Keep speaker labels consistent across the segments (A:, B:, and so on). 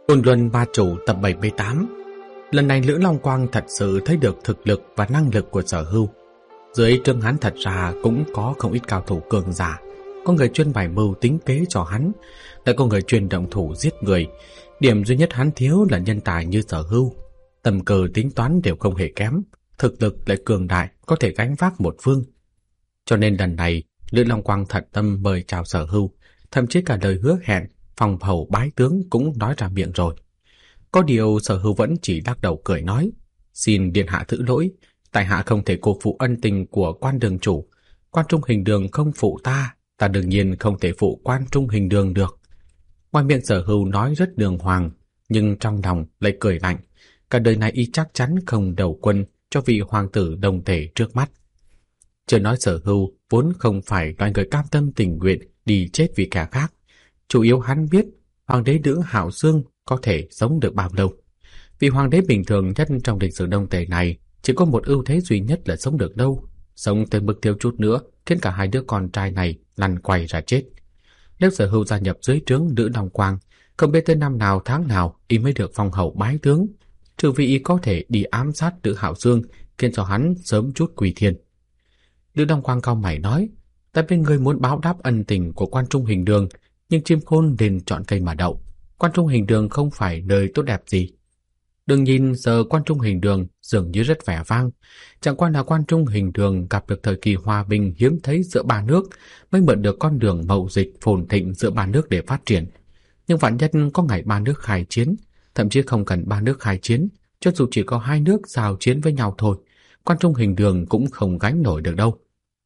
A: Côn Luân Ba Chủ tập 78. Lần này Lữ Long Quang thật sự thấy được thực lực và năng lực của Sở Hưu. Dưới trướng hắn thật ra cũng có không ít cao thủ cường giả, có người chuyên bày mưu tính kế cho hắn, lại có người chuyên động thủ giết người. Điểm duy nhất hắn thiếu là nhân tài như Sở Hưu. Tầm cờ tính toán đều không hề kém, thực lực lại cường đại, có thể gánh vác một phương. Cho nên lần này Lữ Long Quang thật tâm mời chào Sở Hưu, thậm chí cả lời hứa hẹn phòng hầu bái tướng cũng nói ra miệng rồi. Có điều Sở Hưu vẫn chỉ lắc đầu cười nói: "Xin điện hạ thứ lỗi, tại hạ không thể cô phụ ân tình của Quan đường chủ. Quan Trung Hình Đường không phụ ta, ta đương nhiên không thể phụ Quan Trung Hình Đường được." Ngoài miệng Sở Hưu nói rất đường hoàng, nhưng trong lòng lại cười lạnh. Cả đời này y chắc chắn không đầu quân cho vị hoàng tử đồng thể trước mắt. Chưa nói Sở Hưu vốn không phải loại người cam tâm tình nguyện đi chết vì kẻ khác. Chủ yếu hắn biết hoàng đế Lữ Hạo Dương có thể sống được bao lâu. Vì hoàng đế bình thường nhất trong lịch sử Đông Tề này chỉ có một ưu thế duy nhất là sống được lâu, sống tới mức thiếu chút nữa khiến cả hai đứa con trai này lăn quay ra chết. Nếu Sở Hưu gia nhập dưới trướng Lữ Long Quang, không biết tới năm nào tháng nào y mới được phong hầu bái tướng, trừ vì y có thể đi ám sát Lữ Hạo Dương, khiến cho hắn sớm chút quy thiên. Lữ Long Quang cau mày nói: "Ta biết ngươi muốn báo đáp ân tình của Quan Trung Hình Đường, nhưng chim khôn nên chọn cây mà đậu. Quan Trung Hình Đường không phải nơi tốt đẹp gì. Đừng nhìn giờ Quan Trung Hình Đường dường như rất vẻ vang, chẳng qua là Quan Trung Hình Đường gặp được thời kỳ hòa bình hiếm thấy giữa ba nước, mới mượn được con đường mậu dịch phồn thịnh giữa ba nước để phát triển. Nhưng vạn nhất có ngày ba nước khai chiến, thậm chí không cần ba nước khai chiến, cho dù chỉ có hai nước giao chiến với nhau thôi, Quan Trung Hình Đường cũng không gánh nổi được đâu."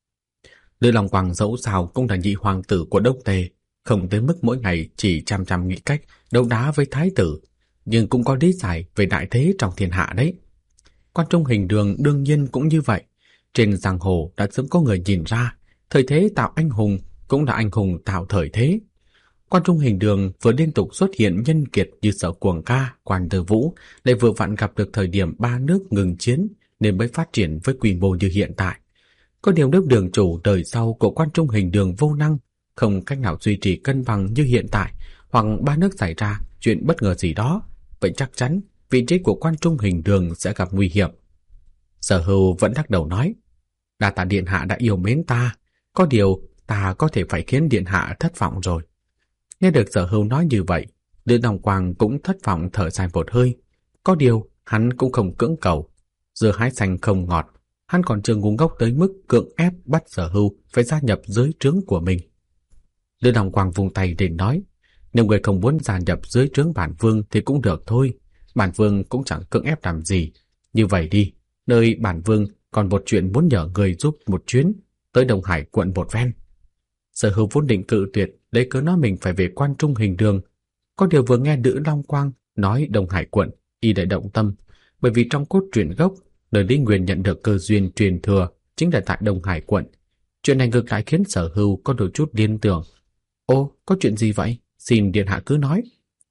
A: Lữ Long Quang dẫu sao cũng là nhị hoàng tử của Đông Tề, không tới mức mỗi ngày chỉ chăm chăm nghĩ cách đấu đá với thái tử, nhưng cũng có lý giải về đại thế trong thiên hạ đấy. Quan Trung Hình Đường đương nhiên cũng như vậy. Trên giang hồ đã sớm có người nhìn ra, thời thế tạo anh hùng cũng là anh hùng tạo thời thế. Quan Trung Hình Đường vừa liên tục xuất hiện nhân kiệt như Sở Cuồng Ca, Quan Tư Vũ, lại vừa vặn gặp được thời điểm ba nước ngừng chiến nên mới phát triển với quy mô như hiện tại. Có điều nếu đường chủ đời sau của Quan Trung Hình Đường vô năng, không cách nào duy trì cân bằng như hiện tại, hoặc ba nước xảy ra chuyện bất ngờ gì đó, vậy chắc chắn vị trí của Quan Trung Hình Đường sẽ gặp nguy hiểm. Sở Hưu vẫn lắc đầu nói: "Đa tạ điện hạ đã yêu mến ta, có điều ta có thể phải khiến điện hạ thất vọng rồi." Nghe được Sở Hưu nói như vậy, Lữ Long Quang cũng thất vọng thở dài một hơi. Có điều hắn cũng không cưỡng cầu, dưa hái xanh không ngọt, hắn còn chưa ngu ngốc tới mức cưỡng ép bắt Sở Hưu phải gia nhập dưới trướng của mình. Lữ Long Quang vung tay để nói: "Nếu người không muốn gia nhập dưới trướng bản vương thì cũng được thôi, bản vương cũng chẳng cưỡng ép làm gì. Như vậy đi, nơi bản vương còn một chuyện muốn nhờ người giúp một chuyến, tới Đông Hải quận một ven." Sở Hưu vốn định cự tuyệt, lấy cớ nói mình phải về Quan Trung Hình Đường. Có điều vừa nghe Lữ Long Quang nói Đông Hải quận, y lại động tâm, bởi vì trong cốt truyện gốc, nơi Lý Nguyên nhận được cơ duyên truyền thừa chính là tại Đông Hải quận. Chuyện này ngược lại khiến Sở Hưu có đôi chút liên tưởng. "Ô, có chuyện gì vậy? Xin điện hạ cứ nói."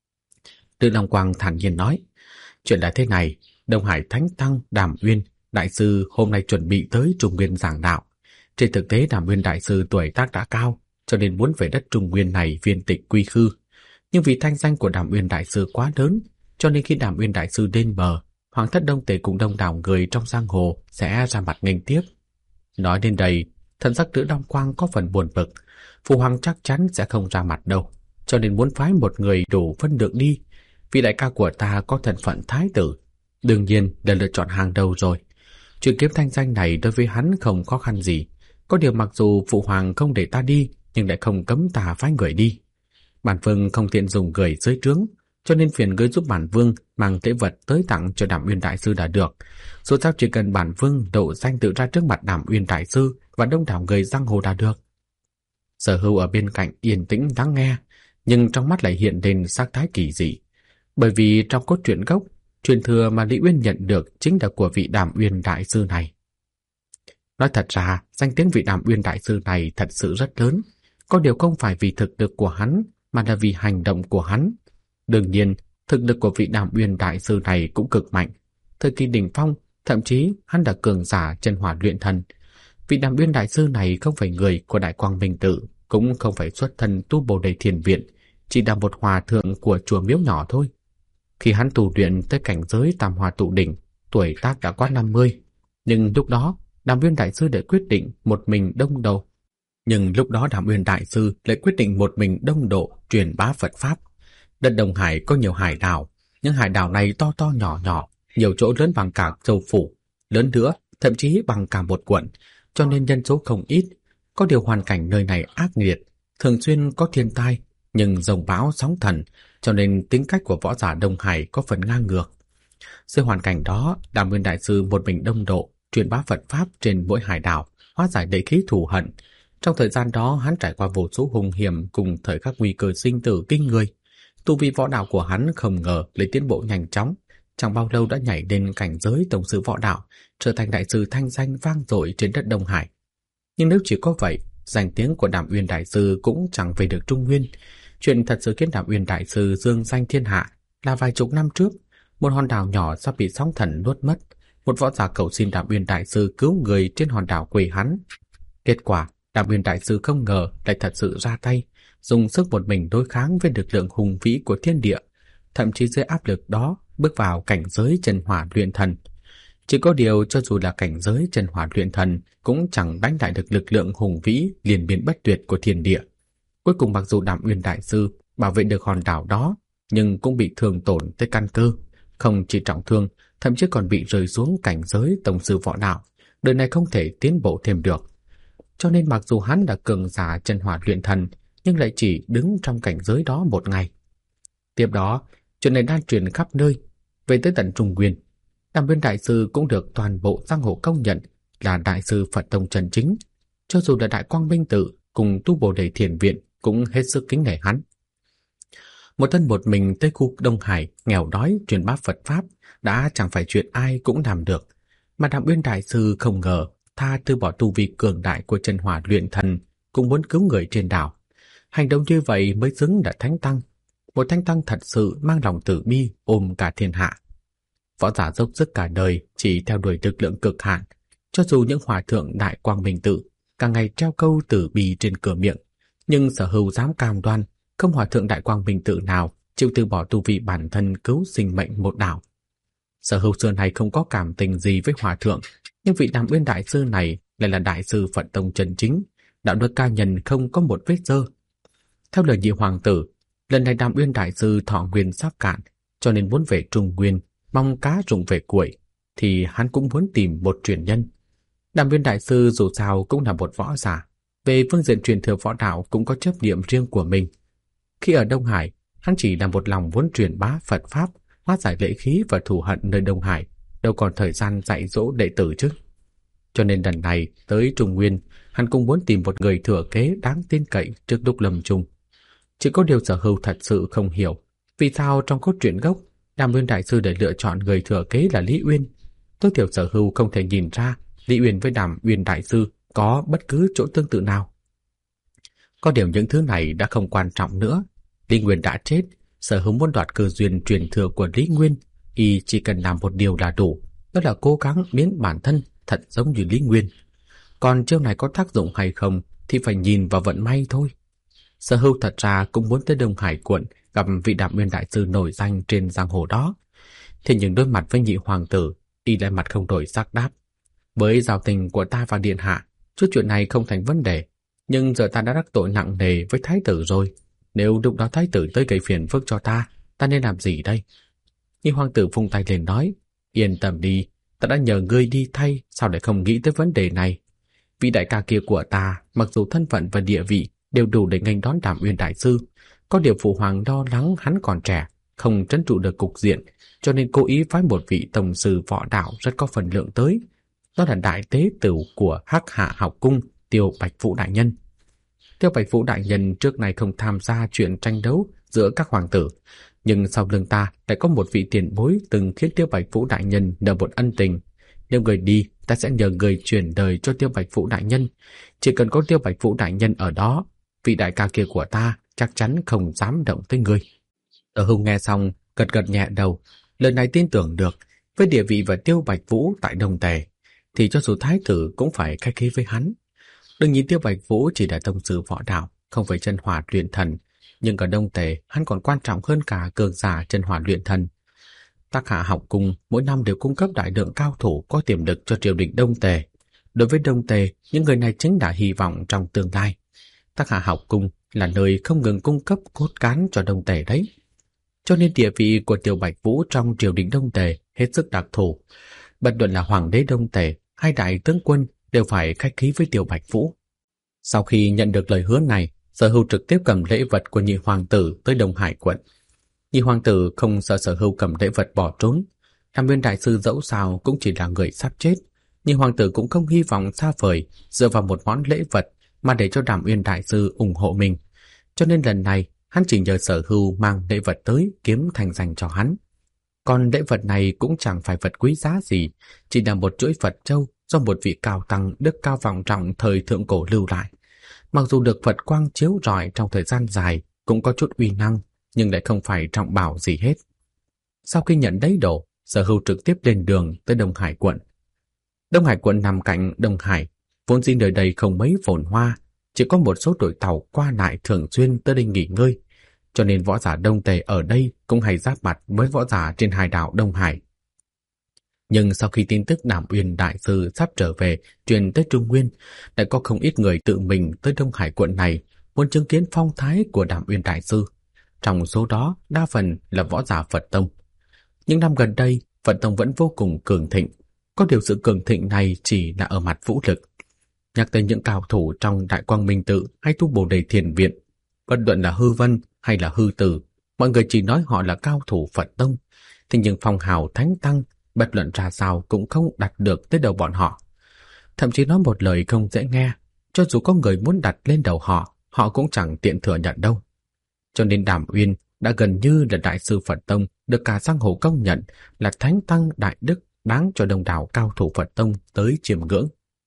A: Lữ Long Quang thản nhiên nói: "Chuyện là thế này, Đông Hải Thánh Tăng Đàm Uyên đại sư hôm nay chuẩn bị tới Trung Nguyên giảng đạo. Trên thực tế Đàm Uyên đại sư tuổi tác đã cao, cho nên muốn về đất Trung Nguyên này viên tịch quy khư. Nhưng vì thanh danh của Đàm Uyên đại sư quá lớn, cho nên khi Đàm Uyên đại sư lên bờ, Hoàng thất Đông Tề cùng đông đảo người trong giang hồ sẽ ra mặt nghênh tiếp." Nói đến đây, thần sắc Lữ Long Quang có phần buồn bực. Phụ hoàng chắc chắn sẽ không ra mặt đâu, cho nên muốn phái một người đủ phân lượng đi. Vị đại ca của ta có thân phận thái tử, đương nhiên là lựa chọn hàng đầu rồi. Chuyện kiếm thanh danh này đối với hắn không khó khăn gì. Có điều mặc dù phụ hoàng không để ta đi, nhưng lại không cấm ta phái người đi. Bản vương không tiện dùng người dưới trướng, cho nên phiền ngươi giúp bản vương mang lễ vật tới tặng cho Đàm Uyên đại sư là được. Dù sao chỉ cần bản vương độ danh tự ra trước mặt Đàm Uyên đại sư và đông đảo người giang hồ là được." Sở Hưu ở bên cạnh yên tĩnh lắng nghe, nhưng trong mắt lại hiện lên sắc thái kỳ dị. Bởi vì trong cốt truyện gốc, truyền thừa mà Lý Uyên nhận được chính là của vị Đàm Uyên đại sư này. Nói thật ra, danh tiếng vị Đàm Uyên đại sư này thật sự rất lớn, có điều không phải vì thực lực của hắn, mà là vì hành động của hắn. Đương nhiên, thực lực của vị Đàm Uyên đại sư này cũng cực mạnh. Thời kỳ đỉnh phong, thậm chí hắn là cường giả chân hỏa luyện thần. Vị Đàm Uyên đại sư này không phải người của Đại Quang Minh Tự, cũng không phải xuất thân tu Bồ Đề Thiền Viện, chỉ là một hòa thượng của chùa miếu nhỏ thôi. Khi hắn tu luyện tới cảnh giới Tam Hoa Tụ Đỉnh, tuổi tác đã qua 50, nhưng lúc đó Đàm Uyên đại sư lại quyết định một mình đông độ. Truyền bá Phật pháp. Đất Đông Hải có nhiều hải đảo, những hải đảo này to to nhỏ nhỏ, nhiều chỗ lớn bằng cả châu phủ, lớn nữa thậm chí bằng cả một quận, cho nên nhân số không ít. Có điều hoàn cảnh nơi này ác nghiệt, thường xuyên có thiên tai, nhưng dòng bão sóng thần, cho nên tính cách của võ giả Đông Hải có phần ngang ngược. Dưới hoàn cảnh đó, Đàm Nguyên đại sư một mình đông độ, truyền bá Phật pháp trên mỗi hải đảo, hóa giải đẩy khí thù hận. Trong thời gian đó, hắn trải qua vô số hung hiểm cùng thời khắc nguy cơ sinh tử kinh người. Tu vi võ đạo của hắn không ngờ lấy tiến bộ nhanh chóng, chẳng bao lâu đã nhảy lên cảnh giới tổng sư võ đạo, trở thành đại sư thanh danh vang dội trên đất Đông Hải. Nhưng nếu chỉ có vậy, danh tiếng của Đàm Uyên đại sư cũng chẳng về được Trung Nguyên. Chuyện thật sự khiến Đàm Uyên đại sư dương danh thiên hạ là vài chục năm trước, một hòn đảo nhỏ sắp bị sóng thần nuốt mất, một võ giả cầu xin Đàm Uyên đại sư cứu người trên hòn đảo quê hắn. Kết quả, Đàm Uyên đại sư không ngờ lại thật sự ra tay, dùng sức một mình đối kháng với lực lượng hùng vĩ của thiên địa, thậm chí dưới áp lực đó bước vào cảnh giới chân hỏa luyện thần. Chỉ có điều cho dù là cảnh giới chân hỏa luyện thần cũng chẳng đánh lại được lực lượng hùng vĩ liên miên bất tuyệt của thiên địa. Cuối cùng mặc dù Đàm Uyên đại sư bảo vệ được hòn đảo đó, nhưng cũng bị thương tổn tới căn cơ, không chỉ trọng thương, thậm chí còn bị rơi xuống cảnh giới tổng sư võ đạo, đời này không thể tiến bộ thêm được. Cho nên mặc dù hắn đã cường giả chân hỏa luyện thần, nhưng lại chỉ đứng trong cảnh giới đó một ngày. Tiếp đó, chuyện này lan truyền khắp nơi, về tới tận Trung Nguyên. Đàm Uyên đại sư cũng được toàn bộ giang hồ công nhận là đại sư Phật tông chân chính. Cho dù là Đại Quang Minh Tự cùng tu Bồ Đề Thiền Viện cũng hết sức kính nể hắn. Một thân một mình tới khu Đông Hải nghèo đói truyền bá Phật pháp đã chẳng phải chuyện ai cũng làm được, mà Đàm Uyên đại sư không ngờ tha từ bỏ tu vi cường đại của chân hỏa luyện thần, cũng muốn cứu người trên đảo. Hành động như vậy mới xứng là thánh tăng, một thánh tăng thật sự mang lòng từ bi ôm cả thiên hạ. Võ giả dốc sức cả đời chỉ theo đuổi lực lượng cực hạn, cho dù những hòa thượng Đại Quang Minh Tự cả ngày treo câu từ bi trên cửa miệng, nhưng Sở Hữu dám cam đoan không hòa thượng Đại Quang Minh Tự nào chịu từ bỏ tu vi bản thân cứu sinh mệnh một đảo. Sở Hữu xưa này không có cảm tình gì với hòa thượng, nhưng vị Đàm Uyên đại sư này lại là đại sư Phật tông chân chính, đạo đức ca nhân không có một vết dơ. Theo lời nhị hoàng tử, lần này Đàm Uyên đại sư thọ nguyên sắp cạn, cho nên muốn về Trung Nguyên, mong cá rụng về củi, thì hắn cũng muốn tìm một truyền nhân. Đàm Uyên đại sư dù sao cũng là một võ giả, về phương diện truyền thừa võ đạo cũng có chấp niệm riêng của mình. Khi ở Đông Hải, hắn chỉ là một lòng muốn truyền bá Phật pháp, hóa giải lệ khí và thù hận nơi Đông Hải, đâu còn thời gian dạy dỗ đệ tử chứ. Cho nên lần này tới Trung Nguyên, hắn cũng muốn tìm một người thừa kế đáng tin cậy trước lúc lâm chung. Chỉ có điều Sở Hữu thật sự không hiểu vì sao trong cốt truyện gốc Đàm Uyên đại sư để lựa chọn người thừa kế là Lý Uyên. Tối thiểu Sở Hữu không thể nhìn ra Lý Uyên với Đàm Uyên đại sư có bất cứ chỗ tương tự nào. Có điều những thứ này đã không quan trọng nữa. Lý Nguyên đã chết, Sở Hữu muốn đoạt cơ duyên truyền thừa của Lý Nguyên, y chỉ cần làm một điều là đủ, đó là cố gắng biến bản thân thật giống như Lý Nguyên. Còn chiêu này có tác dụng hay không thì phải nhìn vào vận may thôi. Sở Hữu thật ra cũng muốn tới Đông Hải quận gặp vị Đàm Uyên đại sư nổi danh trên giang hồ đó. Thế nhưng đối mặt với nhị hoàng tử, y lại mặt không đổi sắc đáp: với giao tình của ta và điện hạ, chút chuyện này không thành vấn đề, nhưng giờ ta đã đắc tội nặng nề với thái tử rồi. Nếu lúc đó thái tử tới gây phiền phức cho ta nên làm gì đây? Nhị hoàng tử vung tay lên nói: yên tâm đi, ta đã nhờ ngươi đi thay, sao lại không nghĩ tới vấn đề này? Vị đại ca kia của ta, mặc dù thân phận và địa vị đều đủ để nghênh đón Đàm Uyên đại sư, có điều phụ hoàng lo lắng hắn còn trẻ, không trấn trụ được cục diện, cho nên cố ý phái một vị tổng sư võ đạo rất có phần lượng tới. Đó là đại tế tử của Hắc Hạ học cung Tiêu Bạch Vũ đại nhân. Tiêu Bạch Vũ đại nhân trước này không tham gia chuyện tranh đấu giữa các hoàng tử, nhưng sau lưng ta lại có một vị tiền bối từng khiến Tiêu Bạch Vũ đại nhân nợ một ân tình. Nếu người đi, ta sẽ nhờ người truyền đời cho Tiêu Bạch Vũ đại nhân. Chỉ cần có Tiêu Bạch Vũ đại nhân ở đó, vị đại ca kia của ta chắc chắn không dám động tới người. Sở Hữu nghe xong gật gật nhẹ đầu, lần này tin tưởng được. Với địa vị và Tiêu Bạch Vũ tại Đông Tề, thì cho dù thái tử cũng phải khách khí với hắn. Đừng nhìn Tiêu Bạch Vũ chỉ là tông sư võ đạo, không phải chân hỏa luyện thần, nhưng ở Đông Tề hắn còn quan trọng hơn cả cường giả chân hỏa luyện thần. Tắc Hạ học cung mỗi năm đều cung cấp đại lượng cao thủ có tiềm lực cho triều đình Đông Tề. Đối với Đông Tề, những người này chính là hy vọng trong tương lai. Tắc Hạ học cung là nơi không ngừng cung cấp cốt cán cho Đông Tề đấy. Cho nên địa vị của Tiểu Bạch Vũ trong triều đình Đông Tề hết sức đặc thù. Bất luận là hoàng đế Đông Tề hay đại tướng quân đều phải khách khí với Tiểu Bạch Vũ. Sau khi nhận được lời hứa này, Sở Hưu trực tiếp cầm lễ vật của nhị hoàng tử tới Đông Hải quận. Nhị hoàng tử không sợ Sở Hưu cầm lễ vật bỏ trốn. Đàm Uyên đại sư dẫu sao cũng chỉ là người sắp chết. Nhị hoàng tử cũng không hy vọng xa vời dựa vào một món lễ vật mà để cho Đàm Uyên đại sư ủng hộ mình. Cho nên lần này hắn chỉ nhờ Sở Hưu mang lễ vật tới kiếm thành danh cho hắn. Còn lễ vật này cũng chẳng phải vật quý giá gì, chỉ là một chuỗi Phật châu do một vị cao tăng đức cao vọng trọng thời thượng cổ lưu lại. Mặc dù được Phật quang chiếu rọi trong thời gian dài, cũng có chút uy năng, nhưng lại không phải trọng bảo gì hết. Sau khi nhận lấy đồ, Sở Hưu trực tiếp lên đường tới Đông Hải quận. Đông Hải quận nằm cạnh Đông Hải, vốn dĩ nơi đây không mấy phồn hoa, chỉ có một số đội tàu qua lại thường xuyên tới đây nghỉ ngơi, cho nên võ giả Đông Tề ở đây cũng hay giáp mặt với võ giả trên hải đảo Đông Hải. Nhưng sau khi tin tức Đàm Uyên đại sư sắp trở về truyền tới Trung Nguyên, đã có không ít người tự mình tới Đông Hải quận này muốn chứng kiến phong thái của Đàm Uyên đại sư. Trong số đó, đa phần là võ giả Phật tông. Những năm gần đây, Phật tông vẫn vô cùng cường thịnh. Có điều sự cường thịnh này chỉ là ở mặt vũ lực. Nhắc tới những cao thủ trong Đại Quang Minh Tự hay Tu Bồ Đề Thiền Viện, bất luận là Hư Vân hay là Hư Tử, mọi người chỉ nói họ là cao thủ Phật tông. Thế nhưng phong hào thánh tăng, bất luận ra sao cũng không đặt được tới đầu bọn họ. Thậm chí nói một lời không dễ nghe, cho dù có người muốn đặt lên đầu họ, họ cũng chẳng tiện thừa nhận đâu. Cho nên Đàm Uyên đã gần như là đại sư Phật tông, được cả giang hồ công nhận là thánh tăng đại đức, đáng cho đông đảo cao thủ Phật tông tới chiêm ngưỡng.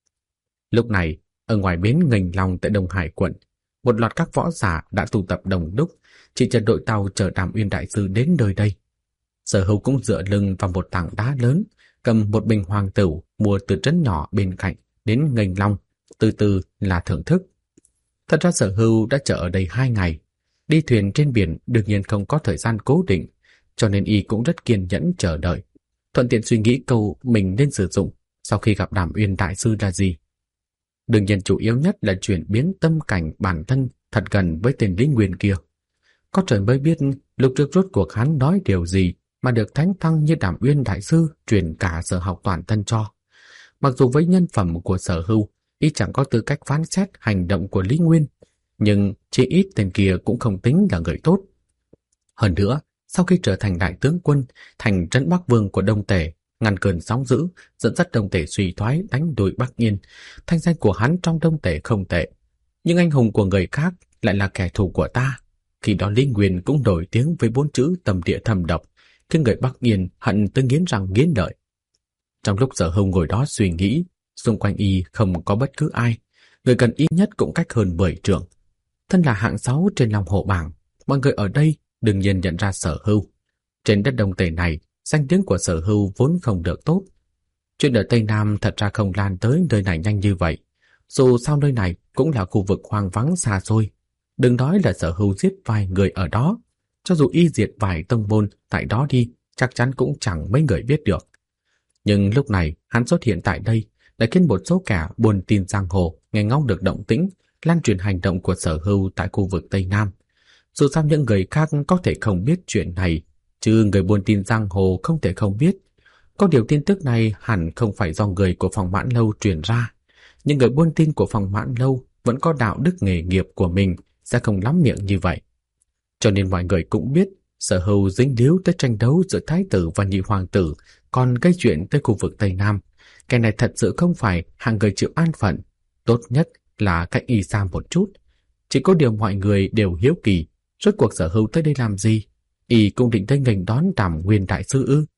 A: Lúc này, ở ngoài bến Nghênh Long tại Đông Hải quận, một loạt các võ giả đã tụ tập đông đúc, chỉ chờ đội tàu chở Đàm Uyên đại sư đến nơi đây. Sở Hưu cũng dựa lưng vào một tảng đá lớn, cầm một bình hoàng tửu mua từ trấn nhỏ bên cạnh đến Nghênh Long, từ từ là thưởng thức. Thật ra Sở Hưu đã chờ ở đây 2 ngày. Đi thuyền trên biển đương nhiên không có thời gian cố định, cho nên y cũng rất kiên nhẫn chờ đợi, thuận tiện suy nghĩ câu mình nên sử dụng sau khi gặp Đàm Uyên đại sư là gì. Đương nhiên chủ yếu nhất là chuyển biến tâm cảnh bản thân thật gần với tên Lý Nguyên kia. Có trời mới biết lúc trước rốt cuộc hắn nói điều gì mà được thánh tăng như Đàm Uyên đại sư truyền cả sở học toàn thân cho. Mặc dù với nhân phẩm của Sở Hưu, y chẳng có tư cách phán xét hành động của Lý Nguyên, nhưng chỉ ít tên kia cũng không tính là người tốt. Hơn nữa, sau khi trở thành đại tướng quân, thành trấn Bắc Vương của Đông Tề, ngăn cơn sóng dữ, dẫn dắt Đông Tề suy thoái, đánh đuổi Bắc Yên, thanh danh của hắn trong Đông Tề không tệ. Nhưng anh hùng của người khác lại là kẻ thù của ta. Khi đó Lý Nguyên cũng nổi tiếng với 4 chữ tầm địa thâm độc, khiến người Bắc Yên hận tới nghiến răng nghiến lợi. Trong lúc Sở Hưu ngồi đó suy nghĩ, xung quanh y không có bất cứ ai, người gần y nhất cũng cách hơn 10 trượng. Thân là hạng 6 trên Long Hổ bảng, mọi người ở đây đương nhiên nhận ra Sở Hưu. Trên đất Đông Tề này, danh tiếng của Sở Hưu vốn không được tốt. Chuyện ở Tây Nam thật ra không lan tới nơi này nhanh như vậy. Dù sao nơi này cũng là khu vực hoang vắng xa xôi. Đừng nói là Sở Hưu giết vài người ở đó. Cho dù y diệt vài tông môn tại đó đi, chắc chắn cũng chẳng mấy người biết được. Nhưng lúc này hắn xuất hiện tại đây đã khiến một số kẻ buồn tin giang hồ nghe ngóng được động tĩnh, lan truyền hành động của Sở Hưu tại khu vực Tây Nam. Dù sao những người khác có thể không biết chuyện này, chứ người buôn tin giang hồ không thể không biết. Có điều tin tức này hẳn không phải do người của phòng Mãn Lâu truyền ra. Nhưng người buôn tin của phòng Mãn Lâu vẫn có đạo đức nghề nghiệp của mình, sẽ không lắm miệng như vậy. Cho nên mọi người cũng biết Sở Hưu dính líu tới tranh đấu giữa Thái tử và nhị hoàng tử, còn gây chuyện tới khu vực Tây Nam. Cái này thật sự không phải hạng người chịu an phận. Tốt nhất là cách y xa một chút. Chỉ có điều mọi người đều hiếu kỳ, rốt cuộc Sở Hưu tới đây làm gì? Y cũng định tới nghênh đón Đàm Nguyên đại sư ư?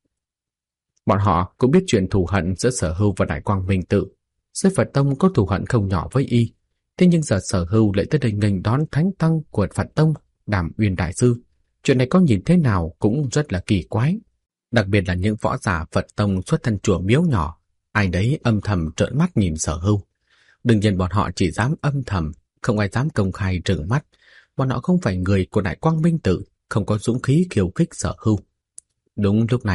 A: Bọn họ cũng biết chuyện thù hận giữa Sở Hưu và Đại Quang Minh Tự. Giới Phật tông có thù hận không nhỏ với y, thế nhưng giờ Sở Hưu lại tới đây nghênh đón thánh tăng của Phật tông Đàm Uyên đại sư. Chuyện này có nhìn thế nào cũng rất là kỳ quái. Đặc biệt là những võ giả Phật tông xuất thân chùa miếu nhỏ, ai đấy âm thầm trợn mắt nhìn Sở Hưu. Đương nhiên bọn họ chỉ dám âm thầm, không ai dám công khai trừng mắt. Bọn họ không phải người của Đại Quang Minh Tự, không có dũng khí khiêu khích Sở Hưu. Đúng lúc này,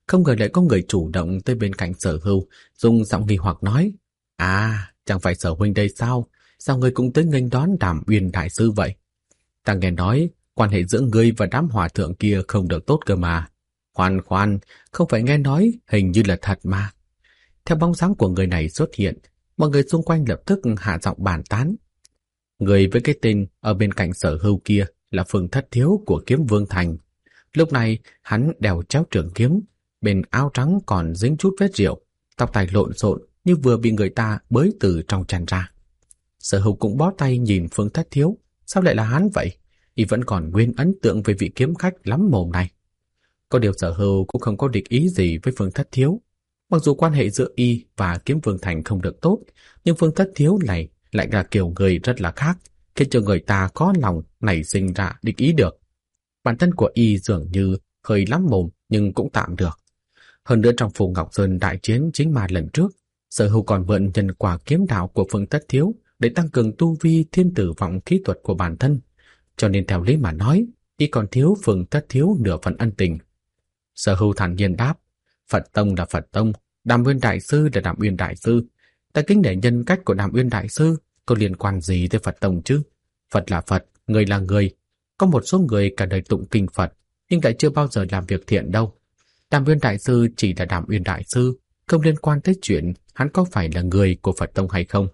A: Không ngờ lại có người chủ động tới bên cạnh Sở Hưu, dùng giọng nghi hoặc nói: À, chẳng phải Sở huynh đây sao? Sao ngươi cũng tới nghênh đón Đàm Uyên đại sư vậy? Ta nghe nói quan hệ giữa ngươi và đám hòa thượng kia không được tốt cơ mà. Khoan khoan, không phải nghe nói, hình như là thật mà. Theo bóng dáng của người này xuất hiện, mọi người xung quanh lập tức hạ giọng bàn tán. Người với cái tên ở bên cạnh Sở Hưu kia là Phương Thất Thiếu của Kiếm Vương Thành. Lúc này hắn đeo chéo trường kiếm, bên áo trắng còn dính chút vết rượu, tóc tai lộn xộn như vừa bị người ta bới từ trong chăn ra. Sở Hưu cũng bó tay nhìn Phương Thất Thiếu, sao lại là hắn vậy? Y vẫn còn nguyên ấn tượng về vị kiếm khách lắm mồm này. Có điều Sở Hưu cũng không có địch ý gì với Phương Thất Thiếu. Mặc dù quan hệ giữa y và Kiếm Vương Thành không được tốt, nhưng Phương Thất Thiếu này lại là kiểu người rất là khác, khiến cho người ta có lòng nảy sinh ra địch ý được. Bản thân của y dường như hơi lắm mồm nhưng cũng tạm được. Hơn nữa trong Phù Ngọc Sơn đại chiến chính ma lần trước, Sở Hưu còn mượn nhân quả kiếm đạo của Phương Thất Thiếu để tăng cường tu vi thiên tử vọng khí thuật của bản thân. Cho nên theo lý mà nói, y còn thiếu Phương Thất Thiếu nửa phần ân tình. Sở Hưu thản nhiên đáp: Phật Tông là Phật Tông, Đàm Uyên đại sư là Đàm Uyên đại sư. Ta kính nể nhân cách của Đàm Uyên đại sư, có liên quan gì tới Phật Tông chứ? Phật là Phật, người là người. Có một số người cả đời tụng kinh Phật, nhưng lại chưa bao giờ làm việc thiện đâu. Đàm Uyên đại sư chỉ là Đàm Uyên đại sư, không liên quan tới chuyện hắn có phải là người của Phật Tông hay không.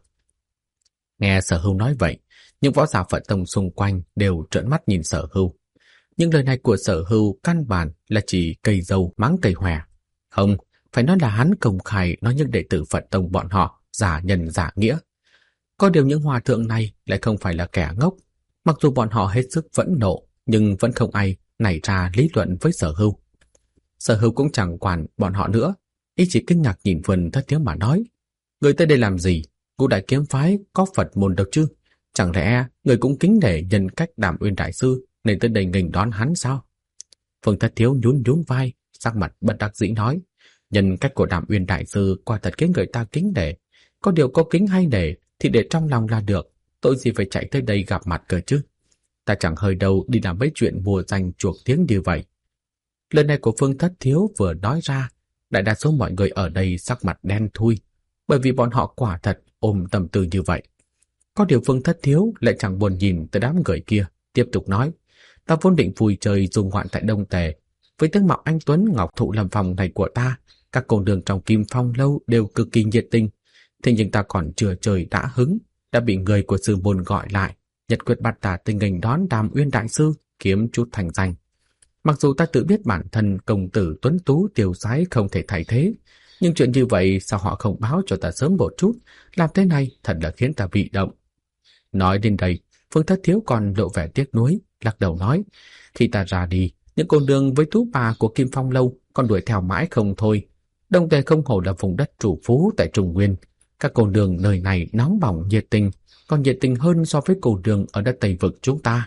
A: Nghe Sở Hưu nói vậy, những võ giả Phật Tông xung quanh đều trợn mắt nhìn Sở Hưu. Nhưng lời này của Sở Hưu căn bản là chỉ cây dâu mắng cây hòe. Không, phải nói là hắn công khai nói những đệ tử Phật Tông bọn họ giả nhân giả nghĩa. Có điều những hòa thượng này lại không phải là kẻ ngốc. Mặc dù bọn họ hết sức phẫn nộ, nhưng vẫn không ai nảy ra lý luận với Sở Hưu. Sở Hưu cũng chẳng quản bọn họ nữa, y chỉ kinh ngạc nhìn Phương Thất Thiếu mà nói: Người tới đây làm gì? Ngũ đại kiếm phái có Phật môn đâu chứ? Chẳng lẽ người cũng kính nể nhân cách Đàm Uyên đại sư nên tới đây nghênh đón hắn sao? Phương Thất Thiếu nhún nhún vai, sắc mặt bất đắc dĩ nói: Nhân cách của Đàm Uyên đại sư quả thật khiến người ta kính nể. Có điều có kính hay nể thì để trong lòng là được, tội gì phải chạy tới đây gặp mặt cơ chứ? Ta chẳng hơi đâu đi làm mấy chuyện mua danh chuộc tiếng như vậy. Lời này của Phương Thất Thiếu vừa nói ra, đại đa số mọi người ở đây sắc mặt đen thui, bởi vì bọn họ quả thật ôm tâm tư như vậy. Có điều Phương Thất Thiếu lại chẳng buồn nhìn tới đám người kia, tiếp tục nói: Ta vốn định vui chơi du ngoạn tại Đông Tề, với tướng mạo anh tuấn ngọc thụ lâm phong này của ta, các cô nương trong Kim Phong lâu đều cực kỳ nhiệt tình. Thế nhưng ta còn chưa chơi đã hứng, đã bị người của sư môn gọi lại, nhất quyết bắt ta tới nghênh đón Đàm Uyên đại sư, kiếm chút thành danh. Mặc dù ta tự biết bản thân công tử tuấn tú tiêu sái không thể thay thế, nhưng chuyện như vậy sao họ không báo cho ta sớm một chút? Làm thế này thật là khiến ta bị động. Nói đến đây, Phương Thất Thiếu còn lộ vẻ tiếc nuối, lắc đầu nói: Khi ta ra đi, những con đường với tú bà của Kim Phong lâu còn đuổi theo mãi không thôi. Đông Tề không hổ là vùng đất chủ phú tại Trung Nguyên. Các con đường nơi này nóng bỏng nhiệt tình, còn nhiệt tình hơn so với con đường ở đất Tây Vực chúng ta.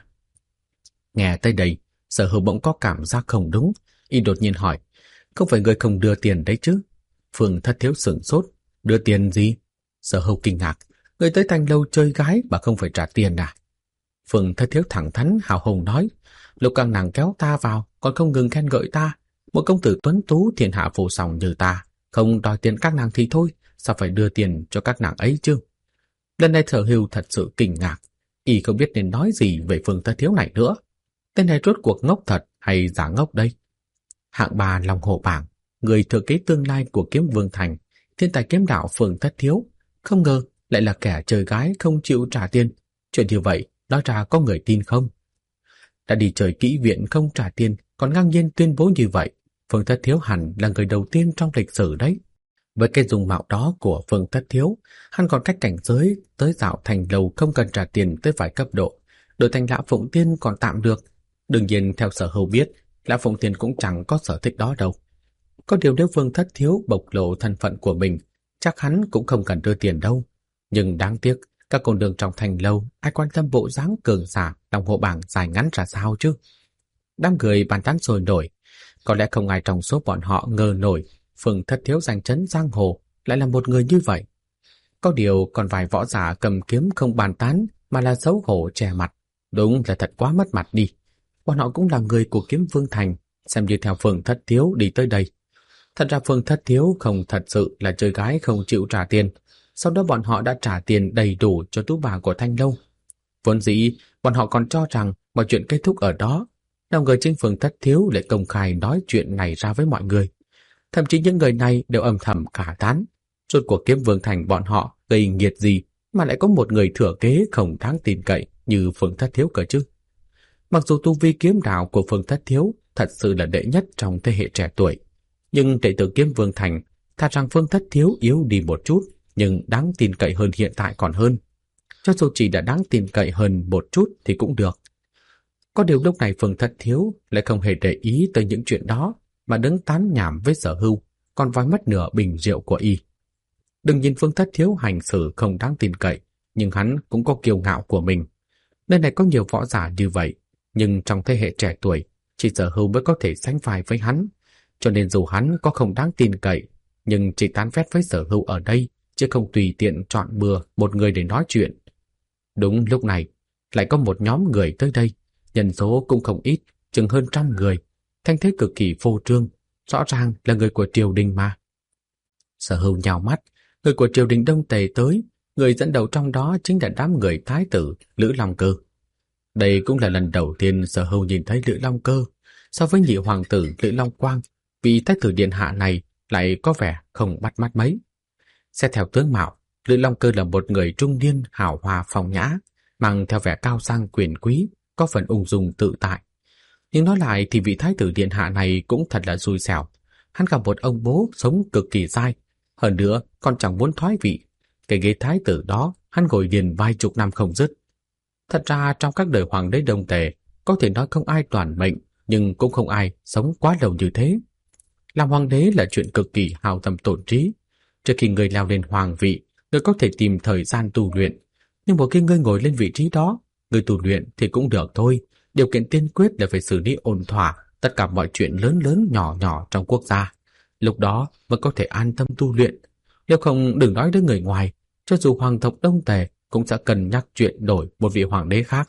A: Nghe tới đây, Sở Hưu bỗng có cảm giác không đúng, y đột nhiên hỏi: Không phải người không đưa tiền đấy chứ? Phương Thất Thiếu sửng sốt: Đưa tiền gì? Sở Hưu kinh ngạc: Người tới Thanh lâu chơi gái mà không phải trả tiền à? Phương Thất Thiếu thẳng thắn hào hùng nói: Lúc các nàng kéo ta vào còn không ngừng khen ngợi ta, một công tử tuấn tú thiên hạ vô song như ta, không đòi tiền các nàng thì thôi, sao phải đưa tiền cho các nàng ấy chứ? Lần này Sở Hưu thật sự kinh ngạc, y không biết nên nói gì về Phương Thất Thiếu này nữa. Tên này rốt cuộc ngốc thật hay giả ngốc đây? Hạng 3 Long Hổ bảng, người thừa kế tương lai của Kiếm Vương Thành, thiên tài kiếm đạo Phương Thất Thiếu, không ngờ lại là kẻ chơi gái không chịu trả tiền. Chuyện như vậy nói ra có người tin không? Đã đi chơi kỹ viện không trả tiền còn ngang nhiên tuyên bố như vậy, Phương Thất Thiếu hẳn là người đầu tiên trong lịch sử đấy. Với cái dung mạo đó của Phương Thất Thiếu, hắn còn cách cảnh giới tới dạo thành lầu không cần trả tiền tới vài cấp độ, đổi thành Lã Phụng Tiên còn tạm được. Đương nhiên theo Sở Hưu biết, Lã Phụng Tiên cũng chẳng có sở thích đó đâu. Có điều nếu Phương Thất Thiếu bộc lộ thân phận của mình, chắc hắn cũng không cần đưa tiền đâu. Nhưng đáng tiếc, các con đường trong thành lâu ai quan tâm bộ dáng cường giả Long Hổ bảng dài ngắn ra sao chứ? Đám người bàn tán sôi nổi, có lẽ không ai trong số bọn họ ngờ nổi Phương Thất Thiếu danh chấn giang hồ lại là một người như vậy. Có điều còn vài võ giả cầm kiếm không bàn tán mà là xấu hổ che mặt, đúng là thật quá mất mặt đi. Bọn họ cũng là người của Kiếm Vương Thành, xem như theo Phương Thất Thiếu đi tới đây. Thật ra Phương Thất Thiếu không thật sự là chơi gái không chịu trả tiền. Sau đó bọn họ đã trả tiền đầy đủ cho tú bà của Thanh Lâu. Vốn dĩ, bọn họ còn cho rằng mọi chuyện kết thúc ở đó. Nào ngờ chính Phương Thất Thiếu lại công khai nói chuyện này ra với mọi người. Thậm chí những người này đều âm thầm cả tán. Rốt cuộc Kiếm Vương Thành bọn họ gây nghiệt gì mà lại có một người thừa kế không đáng tin cậy như Phương Thất Thiếu cơ chứ. Mặc dù tu vi kiếm đạo của Phương Thất Thiếu thật sự là đệ nhất trong thế hệ trẻ tuổi, nhưng đệ tử Kiếm Vương Thành thà rằng Phương Thất Thiếu yếu đi một chút, nhưng đáng tin cậy hơn hiện tại còn hơn. Cho dù chỉ đã đáng tin cậy hơn một chút thì cũng được. Có điều lúc này Phương Thất Thiếu lại không hề để ý tới những chuyện đó, mà đứng tán nhảm với Sở Hưu, còn vói mất nửa bình rượu của y. Đừng nhìn Phương Thất Thiếu hành xử không đáng tin cậy, nhưng hắn cũng có kiêu ngạo của mình. Nơi này có nhiều võ giả như vậy, nhưng trong thế hệ trẻ tuổi, chỉ Sở Hưu mới có thể sánh vai với hắn. Cho nên dù hắn có không đáng tin cậy, nhưng chỉ tán phét với Sở Hưu ở đây, chứ không tùy tiện chọn bừa một người để nói chuyện. Đúng lúc này, lại có một nhóm người tới đây, nhân số cũng không ít, chừng hơn 100 người, thanh thế cực kỳ phô trương, rõ ràng là người của triều đình mà. Sở Hưu nhào mắt, người của triều đình Đông Tề tới, người dẫn đầu trong đó chính là đám người thái tử Lữ Long Cơ. Đây cũng là lần đầu tiên Sở Hưu nhìn thấy Lữ Long Cơ. So với nhị hoàng tử Lữ Long Quang, vị thái tử điện hạ này lại có vẻ không bắt mắt mấy. Xét theo tướng mạo, Lữ Long Cơ là một người trung niên hào hoa phong nhã, mang theo vẻ cao sang quyền quý, có phần ung dung tự tại. Nhưng nói lại thì vị thái tử điện hạ này cũng thật là xui xẻo. Hắn gặp một ông bố sống cực kỳ dai, hơn nữa còn chẳng muốn thoái vị. Cái ghế thái tử đó hắn ngồi liền vài chục năm không dứt. Thật ra trong các đời hoàng đế Đông Tề, có thể nói không ai toàn mệnh, nhưng cũng không ai sống quá lâu như thế. Làm hoàng đế là chuyện cực kỳ hao tâm tổn trí. Trước khi người leo lên hoàng vị, người có thể tìm thời gian tu luyện. Nhưng một khi ngươi ngồi lên vị trí đó, người tu luyện thì cũng được thôi. Điều kiện tiên quyết là phải xử lý ổn thỏa tất cả mọi chuyện lớn lớn nhỏ nhỏ trong quốc gia. Lúc đó mới có thể an tâm tu luyện. Nếu không, đừng nói đến người ngoài, cho dù hoàng tộc Đông Tề cũng sẽ cân nhắc chuyện đổi một vị hoàng đế khác.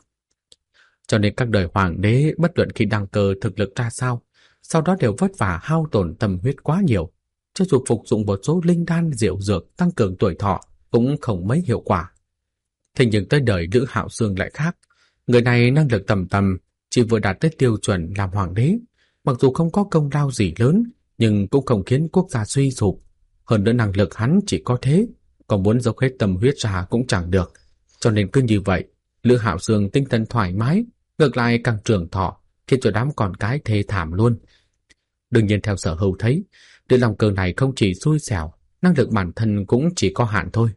A: Cho nên các đời hoàng đế bất luận khi đăng cơ thực lực ra sao, sau đó đều vất vả hao tổn tâm huyết quá nhiều. Cho dù phục dụng một số linh đan diệu dược tăng cường tuổi thọ cũng không mấy hiệu quả. Thế nhưng tới đời Lữ Hạo Xương lại khác. Người này năng lực tầm tầm, chỉ vừa đạt tới tiêu chuẩn làm hoàng đế. Mặc dù không có công lao gì lớn, nhưng cũng không khiến quốc gia suy sụp. Hơn nữa năng lực hắn chỉ có thế, còn muốn dốc hết tâm huyết ra cũng chẳng được. Cho nên cứ như vậy, Lữ Hạo Xương tinh thần thoải mái, ngược lại càng trường thọ, khiến cho đám con cái thê thảm luôn. Đương nhiên theo Sở Hưu thấy, Lữ Long Cơ này không chỉ xui xẻo, năng lực bản thân cũng chỉ có hạn thôi.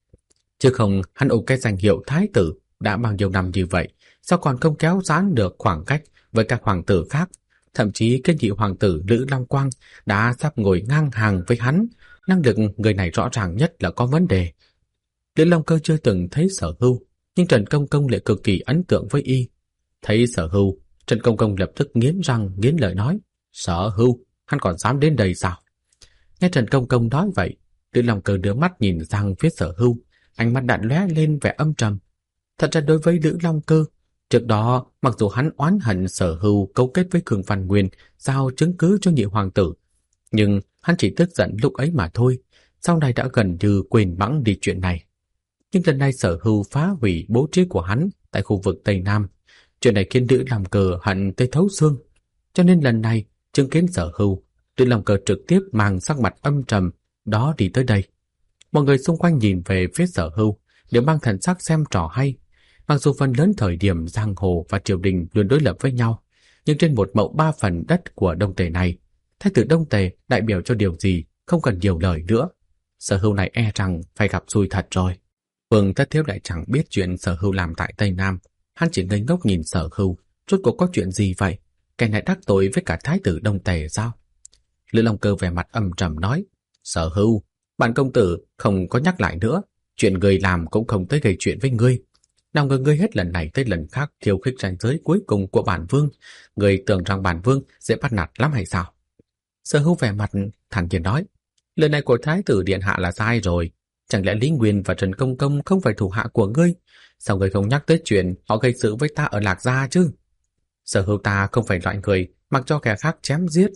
A: Chứ không, hắn ôm cái danh hiệu thái tử đã bao nhiêu năm như vậy, sao còn không kéo giãn được khoảng cách với các hoàng tử khác. Thậm chí cái nhị hoàng tử Lữ Long Quang đã sắp ngồi ngang hàng với hắn. Năng lực người này rõ ràng nhất là có vấn đề. Lữ Long Cơ chưa từng thấy Sở Hưu, nhưng Trần Công Công lại cực kỳ ấn tượng với y. Thấy Sở Hưu, Trần Công Công lập tức nghiến răng nghiến lợi nói: Sở Hưu, hắn còn dám đến đây sao? Nghe Trần Công Công nói vậy, Lữ Long Cơ đưa mắt nhìn sang phía Sở Hưu, ánh mắt đạn lóe lên vẻ âm trầm. Thật ra đối với Lữ Long Cơ, trước đó mặc dù hắn oán hận Sở Hưu cấu kết với Khương Văn Nguyên giao chứng cứ cho nhị hoàng tử, nhưng hắn chỉ tức giận lúc ấy mà thôi. Sau này đã gần như quên bẵng đi chuyện này. Nhưng lần này Sở Hưu phá hủy bố trí của hắn tại khu vực Tây Nam. Chuyện này khiến Lữ Long Cơ hận tới thấu xương. Cho nên lần này chứng kiến Sở Hưu, Lữ Long Cơ trực tiếp mang sắc mặt âm trầm đó đi tới đây. Mọi người xung quanh nhìn về phía Sở Hưu đều mang thần sắc xem trò hay. Mặc dù phần lớn thời điểm giang hồ và triều đình luôn đối lập với nhau, nhưng trên một mẫu 3 phần đất của Đông Tề này, thái tử Đông Tề đại biểu cho điều gì không cần nhiều lời nữa. Sở Hưu này e rằng phải gặp xui thật rồi. Vương Thất Thiếu lại chẳng biết chuyện Sở Hưu làm tại Tây Nam. Hắn chỉ ngây ngốc nhìn Sở Hưu. Rốt cuộc có chuyện gì vậy? Cái này đắc tội với cả thái tử Đông Tề sao? Lữ Long Cơ vẻ mặt âm trầm nói: Sở Hưu, bản công tử không có nhắc lại nữa. Chuyện người làm cũng không tới gây chuyện với ngươi. Nào ngờ ngươi hết lần này tới lần khác khiêu khích ranh giới cuối cùng của bản vương. Ngươi tưởng rằng bản vương sẽ bắt nạt lắm hay sao? Sở Hưu vẻ mặt thản nhiên nói: lời này của thái tử điện hạ là sai rồi. Chẳng lẽ Lý Nguyên và Trần Công Công không phải thủ hạ của ngươi? Sao ngươi không nhắc tới chuyện họ gây sự với ta ở Lạc Gia chứ? Sở Hưu ta không phải loại người mặc cho kẻ khác chém giết.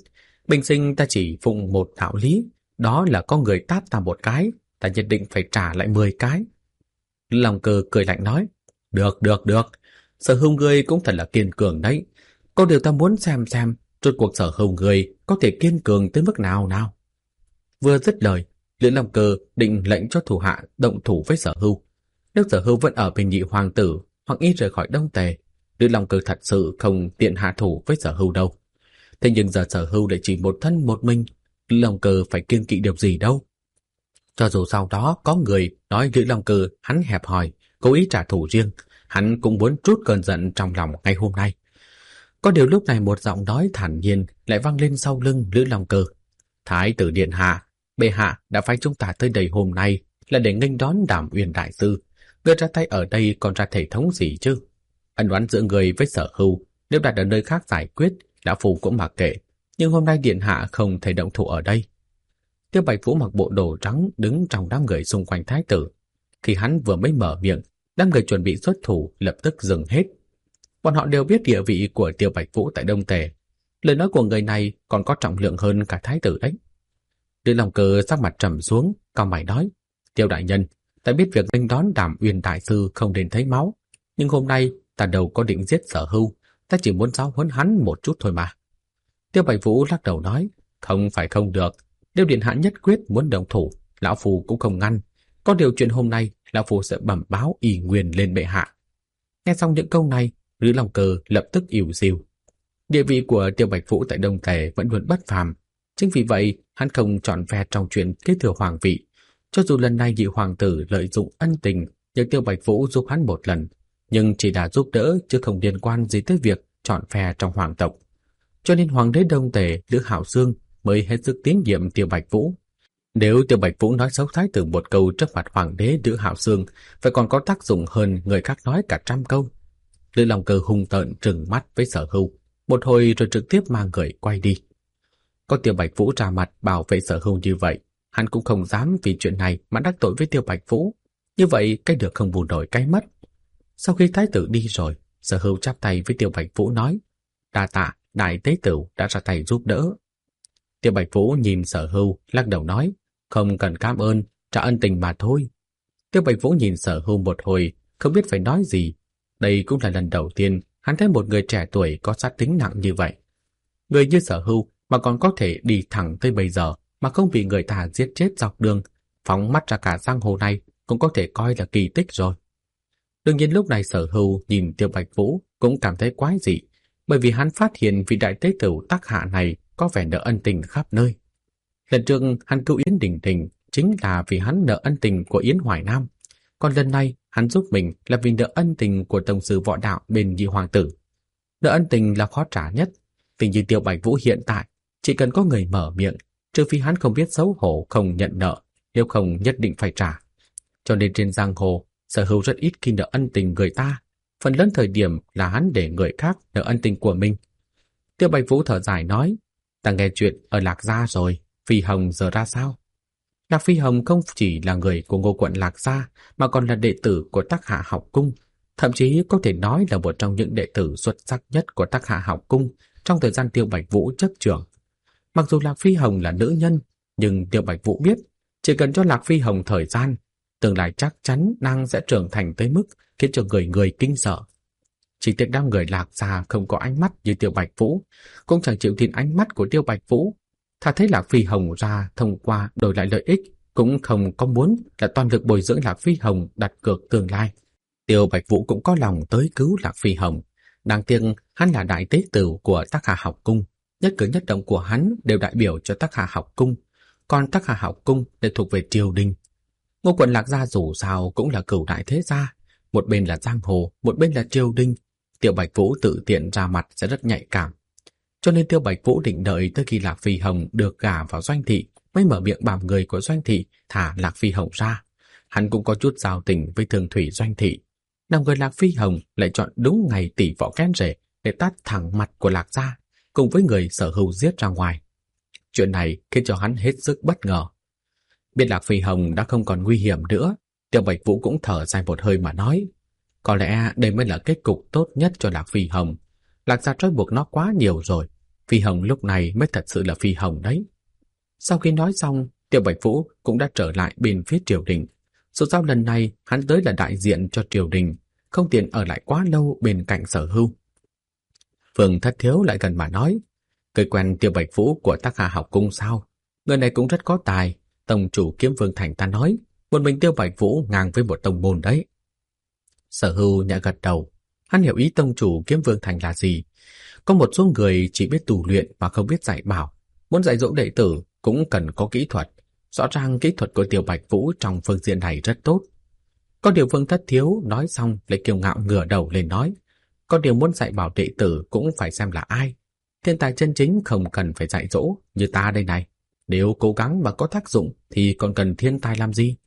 A: Bình sinh ta chỉ phụng một đạo lý, đó là có người tát ta một cái, ta nhất định phải trả lại 10 cái. Lữ Long Cơ cười lạnh nói, được, Sở Hưu ngươi cũng thật là kiên cường đấy. Có điều ta muốn xem rốt cuộc Sở Hưu ngươi có thể kiên cường tới mức nào nào. Vừa dứt lời, Lữ Long Cơ định lệnh cho thủ hạ động thủ với Sở Hưu. Nếu Sở Hưu vẫn ở bên nhị hoàng tử hoặc y rời khỏi Đông Tề, Lữ Long Cơ thật sự không tiện hạ thủ với Sở Hưu đâu. Thế nhưng giờ Sở Hưu lại chỉ một thân một mình, Lữ Long Cơ phải kiêng kỵ điều gì đâu. Cho dù sau đó có người nói Lữ Long Cơ hắn hẹp hòi, cố ý trả thù riêng, hắn cũng muốn trút cơn giận trong lòng ngày hôm nay. Có điều lúc này một giọng nói thản nhiên lại vang lên sau lưng Lữ Long Cơ. Thái tử điện hạ, bệ hạ đã phái chúng ta tới đây hôm nay là để nghênh đón Đàm Uyên đại sư. Người ra tay ở đây còn ra thể thống gì chứ? Ân oán giữa người với Sở Hưu nếu đặt ở nơi khác giải quyết, lão phu cũng mặc kệ. Nhưng hôm nay điện hạ không thể động thủ ở đây. Tiêu Bạch Vũ mặc bộ đồ trắng đứng trong đám người xung quanh thái tử. Khi hắn vừa mới mở miệng, đám người chuẩn bị xuất thủ lập tức dừng hết. Bọn họ đều biết địa vị của Tiêu Bạch Vũ tại Đông Tề. Lời nói của người này còn có trọng lượng hơn cả thái tử đấy. Lữ Long Cơ sắc mặt trầm xuống, cau mày nói: Tiêu đại nhân, ta biết việc nghênh đón Đàm Uyên đại sư không đến thấy máu, nhưng hôm nay ta đâu có định giết Sở Hưu, ta chỉ muốn giáo huấn hắn một chút thôi mà. Tiêu Bạch Vũ lắc đầu nói: Không phải không được, nếu điện hạ nhất quyết muốn động thủ, lão phu cũng không ngăn. Có điều chuyện hôm nay, lão phu sẽ bẩm báo y nguyên lên bệ hạ. Nghe xong những câu này, Lữ Long Cơ lập tức ỉu xìu. Địa vị của Tiêu Bạch Vũ tại Đông Tề vẫn luôn bất phàm, chính vì vậy hắn không chọn phe trong chuyện kế thừa hoàng vị. Cho dù lần này nhị hoàng tử lợi dụng ân tình nhờ Tiêu Bạch Vũ giúp hắn một lần, nhưng chỉ là giúp đỡ chứ không liên quan gì tới việc chọn phe trong hoàng tộc. Cho nên hoàng đế Đông Tề Lữ Hạo Xương mới hết sức tín nhiệm Tiêu Bạch Vũ. Nếu Tiêu Bạch Vũ nói xấu thái tử một câu trước mặt hoàng đế Lữ Hạo Xương, phải còn có tác dụng hơn người khác nói cả 100 câu. Lữ Long Cơ hung tợn trừng mắt với Sở Hưu một hồi rồi trực tiếp mang người quay đi. Có Tiêu Bạch Vũ ra mặt bảo vệ Sở Hưu như vậy, hắn cũng không dám vì chuyện này mà đắc tội với Tiêu Bạch Vũ. Như vậy cái được không bù nổi cái mất. Sau khi thái tử đi rồi, Sở Hưu chắp tay với Tiêu Bạch Vũ nói: Đa tạ đại tế tửu đã ra tay giúp đỡ. Tiêu Bạch Vũ nhìn Sở Hưu lắc đầu nói: Không cần cảm ơn, trả ân tình mà thôi. Tiêu Bạch Vũ nhìn Sở Hưu một hồi, không biết phải nói gì. Đây cũng là lần đầu tiên hắn thấy một người trẻ tuổi có sát tính nặng như vậy. Người như Sở Hưu mà còn có thể đi thẳng tới bây giờ mà không bị người ta giết chết dọc đường, phóng mắt ra cả giang hồ này cũng có thể coi là kỳ tích rồi. Đương nhiên lúc này Sở Hưu nhìn Tiêu Bạch Vũ cũng cảm thấy quái dị, bởi vì hắn phát hiện vị đại tế tửu Tắc Hạ này có vẻ nợ ân tình khắp nơi. Lần trước hắn cứu Yến Đình Đình chính là vì hắn nợ ân tình của Yến Hoài Nam, còn lần này hắn giúp mình là vì nợ ân tình của tổng sư võ đạo bên nhị hoàng tử. Nợ ân tình là khó trả nhất, vì như Tiêu Bạch Vũ hiện tại, chỉ cần có người mở miệng, trừ phi hắn không biết xấu hổ không nhận nợ, nếu không nhất định phải trả. Cho nên trên giang hồ, Sở Hưu rất ít khi nợ ân tình người ta, phần lớn thời điểm là hắn để người khác nợ ân tình của mình. Tiêu Bạch Vũ thở dài nói: Ta nghe chuyện ở Lạc Gia rồi, Phi Hồng giờ ra sao? Lạc Phi Hồng không chỉ là người của Ngô quận Lạc Gia, mà còn là đệ tử của Tắc Hạ học cung, thậm chí có thể nói là một trong những đệ tử xuất sắc nhất của Tắc Hạ học cung trong thời gian Tiêu Bạch Vũ chấp trưởng. Mặc dù Lạc Phi Hồng là nữ nhân, nhưng Tiêu Bạch Vũ biết, chỉ cần cho Lạc Phi Hồng thời gian, tương lai chắc chắn nàng sẽ trưởng thành tới mức khiến cho người người kinh sợ. Chỉ tiếc đám người Lạc Gia không có ánh mắt như Tiêu Bạch Vũ, cũng chẳng chịu tin ánh mắt của Tiêu Bạch Vũ. Thà thấy Lạc Phi Hồng ra thông qua đổi lại lợi ích, cũng không có muốn là toàn lực bồi dưỡng Lạc Phi Hồng đặt cược tương lai. Tiêu Bạch Vũ cũng có lòng tới cứu Lạc Phi Hồng. Đáng tiếc hắn là đại tế tửu của Tắc Hạ học cung, nhất cử nhất động của hắn đều đại biểu cho Tắc Hạ học cung, còn Tắc Hạ học cung lại thuộc về triều đình. Ngô quận Lạc Gia dù sao cũng là cửu đại thế gia, một bên là giang hồ, một bên là triều đình. Tiêu Bạch Vũ tự tiện ra mặt sẽ rất nhạy cảm. Cho nên Tiêu Bạch Vũ định đợi tới khi Lạc Phi Hồng được gả vào doanh thị mới mở miệng bảo người của doanh thị thả Lạc Phi Hồng ra. Hắn cũng có chút giao tình với thường thủy doanh thị. Nào người Lạc Phi Hồng lại chọn đúng ngày tỷ võ kén rể để tát thẳng mặt của Lạc Gia, cùng với người Sở Hưu giết ra ngoài. Chuyện này khiến cho hắn hết sức bất ngờ. Biết Lạc Phi Hồng đã không còn nguy hiểm nữa, Tiêu Bạch Vũ cũng thở dài một hơi mà nói: Có lẽ đây mới là kết cục tốt nhất cho Lạc Phi Hồng. Lạc Gia trói buộc nó quá nhiều rồi. Phi Hồng lúc này mới thật sự là Phi Hồng đấy. Sau khi nói xong, Tiêu Bạch Vũ cũng đã trở lại bên phía triều đình. Dù sao lần này hắn tới là đại diện cho triều đình, không tiện ở lại quá lâu bên cạnh Sở Hưu. Phương Thất Thiếu lại gần mà nói, người quen Tiêu Bạch Vũ của Tắc Hà học cung sao? Người này cũng rất có tài. Tông chủ Kiếm Vương Thành ta nói, một mình Tiêu Bạch Vũ ngang với một tông môn đấy. Sở Hưu nhẹ gật đầu. Hắn hiểu ý tông chủ Kiếm Vương Thành là gì. Có một số người chỉ biết tu luyện mà không biết dạy bảo. Muốn dạy dỗ đệ tử cũng cần có kỹ thuật. Rõ ràng kỹ thuật của Tiêu Bạch Vũ trong phương diện này rất tốt. Có điều Phương Thất Thiếu nói xong lại kiêu ngạo ngửa đầu lên nói, có điều muốn dạy bảo đệ tử cũng phải xem là ai. Thiên tài chân chính không cần phải dạy dỗ như ta đây này. Nếu cố gắng mà có tác dụng thì còn cần thiên tài làm gì?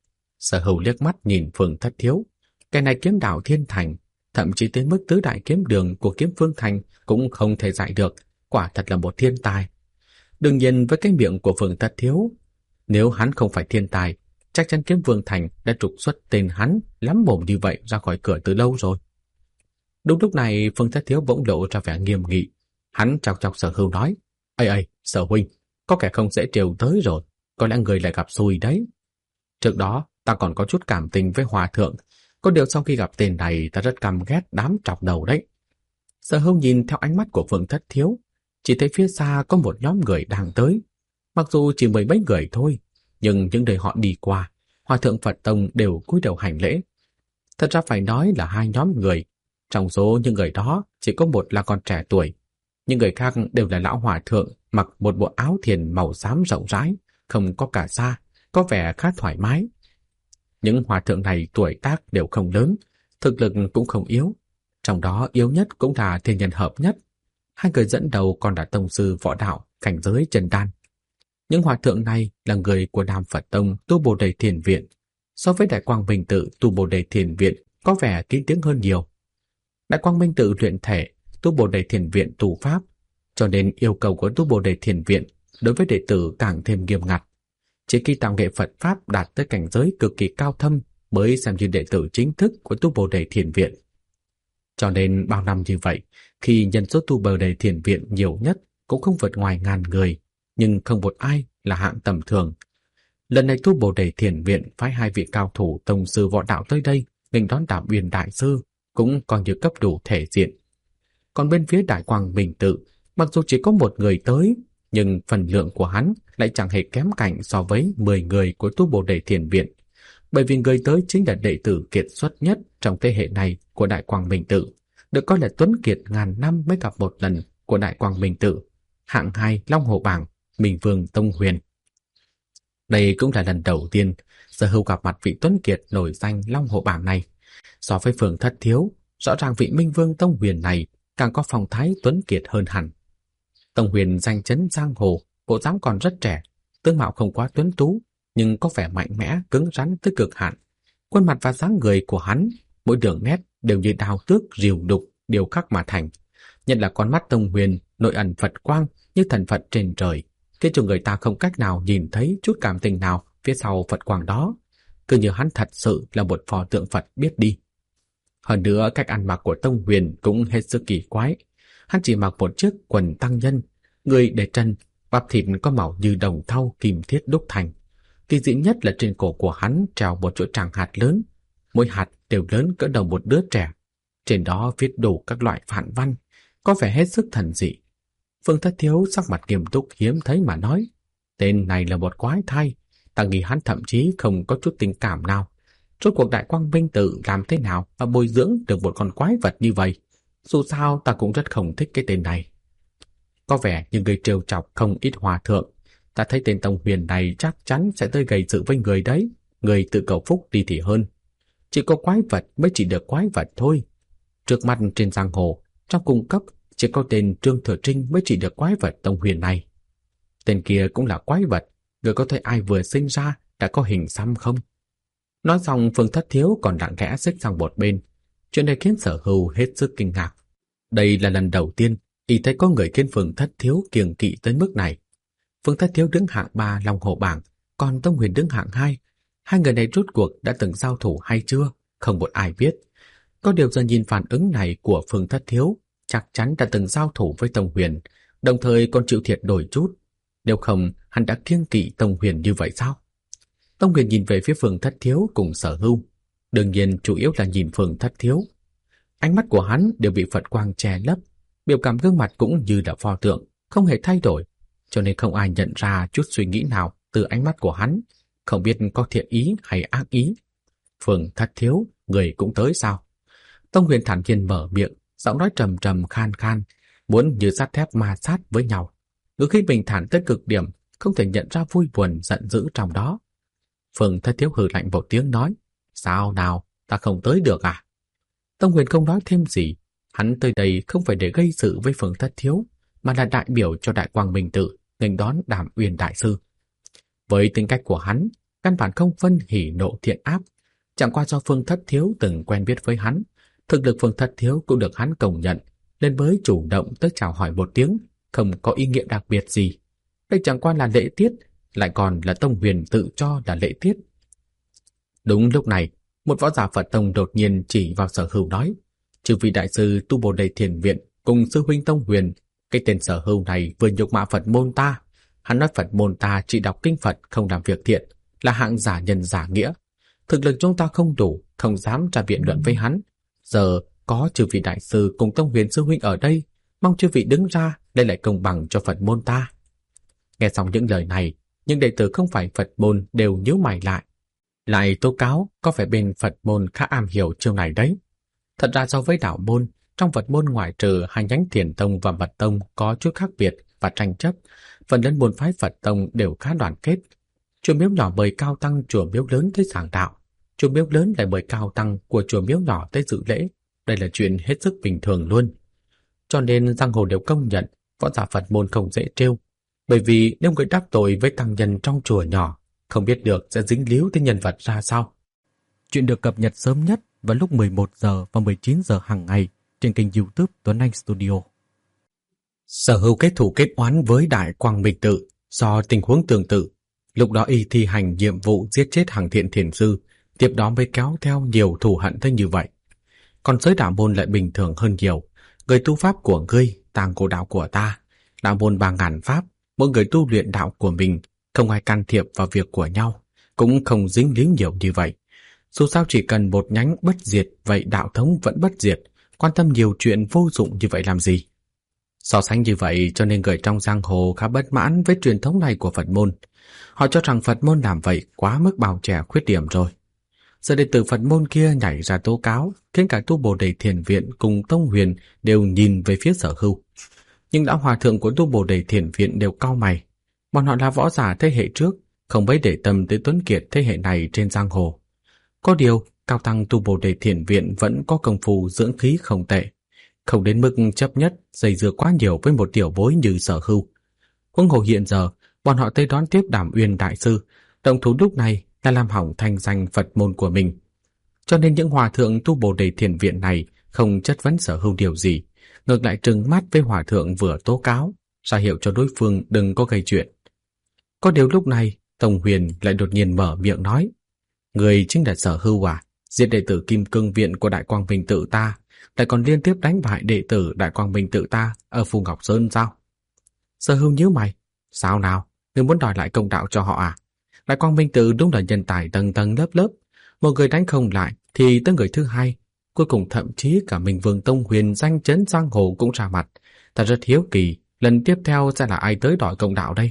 A: Sở Hưu liếc mắt nhìn Phương Thất Thiếu. Cái này kiếm đạo thiên thành, thậm chí tới mức tứ đại kiếm đường của Kiếm Vương Thành cũng không thể dạy được, quả thật là một thiên tài. Đương nhiên với cái miệng của Phương Thất Thiếu, nếu hắn không phải thiên tài, chắc chắn Kiếm Vương Thành đã trục xuất tên hắn lắm mồm như vậy ra khỏi cửa từ lâu rồi. Đúng lúc này Phương Thất Thiếu bỗng lộ ra vẻ nghiêm nghị. Hắn chọc chọc Sở Hưu nói, ây, Sở huynh, có kẻ không dễ trêu tới rồi, có lẽ người lại gặp xui đấy. Trước đó ta còn có chút cảm tình với hòa thượng, có điều sau khi gặp tên này ta rất căm ghét đám trọc đầu đấy. Sở Hưu nhìn theo ánh mắt của Phương Thất Thiếu, chỉ thấy phía xa có một nhóm người đang tới. Mặc dù chỉ mười mấy người thôi, nhưng những đời họ đi qua, hòa thượng Phật Tông đều cúi đầu hành lễ. Thật ra phải nói là hai nhóm người. Trong số những người đó chỉ có một là còn trẻ tuổi, những người khác đều là lão hòa thượng mặc một bộ áo thiền màu xám rộng rãi, không có cả sa, có vẻ khá thoải mái. Những hòa thượng này tuổi tác đều không lớn, thực lực cũng không yếu. Trong đó yếu nhất cũng là thiên nhân hợp nhất. Hai người dẫn đầu còn là tông sư võ đạo, cảnh giới chân đan. Những hòa thượng này là người của Nam Phật Tông tu Bồ Đề Thiền Viện. So với Đại Quang Minh Tự tu Bồ Đề Thiền Viện có vẻ kín tiếng hơn nhiều. Đại Quang Minh Tự luyện thể, tu Bồ Đề Thiền Viện tu pháp, cho nên yêu cầu của tu Bồ Đề Thiền Viện đối với đệ tử càng thêm nghiêm ngặt. Chỉ khi tạo nghệ Phật pháp đạt tới cảnh giới cực kỳ cao thâm mới xem như đệ tử chính thức của tu Bồ Đề Thiền Viện. Cho nên bao năm như vậy, khi nhân số tu Bồ Đề Thiền Viện nhiều nhất cũng không vượt ngoài 1000 người, nhưng không một ai là hạng tầm thường. Lần này tu Bồ Đề Thiền Viện phái hai vị cao thủ tông sư võ đạo tới đây nghênh đón Đạo Uyên đại sư, cũng coi như cấp đủ thể diện. Còn bên phía Đại Quang Minh Tự, mặc dù chỉ có một người tới, nhưng phần lượng của hắn lại chẳng hề kém cạnh so với 10 người của tu Bồ Đề Thiền Viện, bởi vì người tới chính là đệ tử kiệt xuất nhất trong thế hệ này của Đại Quang Minh Tự, được coi là tuấn kiệt ngàn năm mới gặp một lần của Đại Quang Minh Tự, hạng 2 Long Hồ Bảng, Minh Vương Tông Huyền. Đây cũng là lần đầu tiên Sở Hưu gặp mặt vị tuấn kiệt nổi danh Long Hồ Bảng này. So với Phương Thất Thiếu, rõ ràng vị Minh Vương Tông Huyền này càng có phong thái tuấn kiệt hơn hẳn. Tông Huyền danh chấn giang hồ, bộ dáng còn rất trẻ, tướng mạo không quá tuấn tú, nhưng có vẻ mạnh mẽ, cứng rắn tới cực hạn. Khuôn mặt và dáng người của hắn, mỗi đường nét đều như đao tước rìu đục điều khắc mà thành. Nhất là con mắt Tông Huyền nội ẩn Phật quang như thần Phật trên trời, khiến cho người ta không cách nào nhìn thấy chút cảm tình nào phía sau Phật quang đó, cứ như hắn thật sự là một pho tượng Phật biết đi. Hơn nữa cách ăn mặc của Tông Huyền cũng hết sức kỳ quái. Hắn chỉ mặc một chiếc quần tăng nhân, người để chân, bắp thịt có màu như đồng thau kim thiết đúc thành. Kỳ dị nhất là trên cổ của hắn treo một chuỗi tràng hạt lớn, mỗi hạt đều lớn cỡ đầu một đứa trẻ. Trên đó viết đủ các loại phạn văn, có vẻ hết sức thần dị. Phương Thất Thiếu sắc mặt nghiêm túc hiếm thấy mà nói, tên này là một quái thai, ta nghĩ hắn thậm chí không có chút tình cảm nào. Rốt cuộc Đại Quang Minh Tự làm thế nào mà bồi dưỡng được một con quái vật như vậy? Dù sao ta cũng rất không thích cái tên này. Có vẻ như người trêu chọc không ít hòa thượng. Ta thấy tên Tông Huyền này chắc chắn sẽ tới gây sự với người đấy. Người tự cầu phúc đi thì hơn. Chỉ có quái vật mới chỉ được quái vật thôi. Trước mặt trên giang hồ, trong cung cấp chỉ có tên Trương Thừa Trinh mới chỉ được quái vật Tông Huyền này. Tên kia cũng là quái vật. Người có thấy ai vừa sinh ra đã có hình xăm không? Nói xong Phương Thất Thiếu còn lặng lẽ xích sang một bên. Chuyện này khiến Sở Hưu hết sức kinh ngạc. Đây là lần đầu tiên y thấy có người khiến Phương Thất Thiếu kiêng kỵ tới mức này. Phương Thất Thiếu đứng hạng 3 Long Hồ Bảng, còn Tông Huyền đứng hạng 2. Hai người này rốt cuộc đã từng giao thủ hay chưa? Không một ai biết. Có điều giờ nhìn phản ứng này của Phương Thất Thiếu, chắc chắn đã từng giao thủ với Tông Huyền. đồng thời còn chịu thiệt đổi chút. Nếu không, hắn đã kiêng kỵ Tông Huyền như vậy sao? Tông Huyền nhìn về phía Phương Thất Thiếu cùng Sở Hưu, đương nhiên chủ yếu là nhìn Phương Thất Thiếu. Ánh mắt của hắn đều bị Phật quang che lấp, biểu cảm gương mặt cũng như là pho tượng, không hề thay đổi, cho nên không ai nhận ra chút suy nghĩ nào từ ánh mắt của hắn, không biết có thiện ý hay ác ý. Phương Thất Thiếu, người cũng tới sao? Tông Huyền thản nhiên mở miệng, giọng nói trầm trầm khan khan, muốn như sắt thép ma sát với nhau. Ngữ khí bình thản tới cực điểm, không thể nhận ra vui buồn giận dữ trong đó. Phương Thất Thiếu hừ lạnh một tiếng nói, sao nào, ta không tới được à? Tông Huyền không nói thêm gì, hắn tới đây không phải để gây sự với Phương Thất Thiếu, mà là đại biểu cho Đại Quang Minh Tự nghênh đón Đàm Uyên đại sư. Với tính cách của hắn, căn bản không phân hỉ nộ thiện ác, chẳng qua do Phương Thất Thiếu từng quen biết với hắn, thực lực Phương Thất Thiếu cũng được hắn công nhận, nên mới chủ động tới chào hỏi một tiếng, không có ý nghĩa đặc biệt gì. Đây chẳng qua là lễ tiết, lại còn là Tông Huyền tự cho là lễ tiết. Đúng lúc này, một võ giả Phật Tông đột nhiên chỉ vào Sở Hưu nói, chư vị đại sư tu Bồ Đề Thiền Viện cùng sư huynh Tông Huyền, cái tên Sở Hưu này vừa nhục mạ Phật môn ta. Hắn nói Phật môn ta chỉ đọc kinh Phật không làm việc thiện, là hạng giả nhân giả nghĩa. Thực lực chúng ta không đủ, không dám ra biện luận với hắn. Giờ có chư vị đại sư cùng Tông Huyền sư huynh ở đây, mong chư vị đứng ra để lại công bằng cho Phật môn ta. Nghe xong những lời này, nhưng đệ tử không phải Phật môn đều nhíu mày lại tố cáo có phải bên Phật môn khá am hiểu chiêu này đấy. Thật ra so với đạo môn, trong Phật môn ngoại trừ hai nhánh Thiền Tông và Mật Tông có chút khác biệt và tranh chấp, phần lớn môn phái Phật Tông đều khá đoàn kết. Chùa miếu nhỏ mời cao tăng chùa miếu lớn tới giảng đạo, chùa miếu lớn lại mời cao tăng của chùa miếu nhỏ tới dự lễ. Đây là chuyện hết sức bình thường luôn. Cho nên giang hồ đều công nhận võ giả Phật môn không dễ trêu, bởi vì nếu người đắc tội với tăng nhân trong chùa nhỏ, không biết được sẽ dính líu tới nhân vật ra sao. Chuyện được cập nhật sớm nhất vào lúc 11 giờ và 19 giờ hàng ngày trên kênh YouTube Tuấn Anh Studio. Sở Hưu kết thù kết oán với Đại Quang Minh Tự do tình huống tương tự. Lúc đó y thi hành nhiệm vụ giết chết hàng thiện thiền sư, tiếp đó mới kéo theo nhiều thù hận tới như vậy. Còn giới đạo môn lại bình thường hơn nhiều. Người tu pháp của ngươi, tàng cổ đạo của ta. Đạo môn 3.000 pháp, mỗi người tu luyện đạo của mình, không ai can thiệp vào việc của nhau, cũng không dính líu nhiều như vậy. Dù sao chỉ cần một nhánh bất diệt, vậy đạo thống vẫn bất diệt, quan tâm nhiều chuyện vô dụng như vậy làm gì? So sánh như vậy cho nên người trong giang hồ khá bất mãn với truyền thống này của Phật môn. Họ cho rằng Phật môn làm vậy quá mức bào trẻ khuyết điểm rồi. Giờ đệ tử Phật môn kia nhảy ra tố cáo, khiến cả tu Bồ Đề Thiền Viện cùng Tông Huyền đều nhìn về phía Sở Hưu. Nhưng lão hòa thượng của tu Bồ Đề Thiền Viện đều cau mày. Bọn họ là võ giả thế hệ trước, không mấy để tâm tới tuấn kiệt thế hệ này trên giang hồ. Có điều, cao tăng tu Bồ Đề Thiền Viện vẫn có công phu dưỡng khí không tệ, không đến mức chấp nhất dây dưa quá nhiều với một tiểu bối như Sở Hưu. Huống hồ hiện giờ, bọn họ tới đón tiếp Đàm Uyên đại sư, động thủ lúc này là làm hỏng thanh danh Phật môn của mình. Cho nên những hòa thượng tu Bồ Đề Thiền Viện này không chất vấn Sở Hưu điều gì, ngược lại trừng mắt với hòa thượng vừa tố cáo, ra hiệu cho đối phương đừng có gây chuyện. Có điều lúc này, Tông Huyền lại đột nhiên mở miệng nói, người chính là Sở Hưu à, giết đệ tử Kim Cương Viện của Đại Quang Minh Tự ta, lại còn liên tiếp đánh bại đệ tử Đại Quang Minh Tự ta ở Phù Ngọc Sơn sao? Sở Hưu nhíu mày, sao nào, ngươi muốn đòi lại công đạo cho họ à? Đại Quang Minh Tự đúng là nhân tài tầng tầng lớp lớp, một người đánh không lại thì tới người thứ hai, cuối cùng thậm chí cả Minh Vương Tông Huyền danh chấn giang hồ cũng ra mặt. Ta rất hiếu kỳ, lần tiếp theo sẽ là ai tới đòi công đạo đây?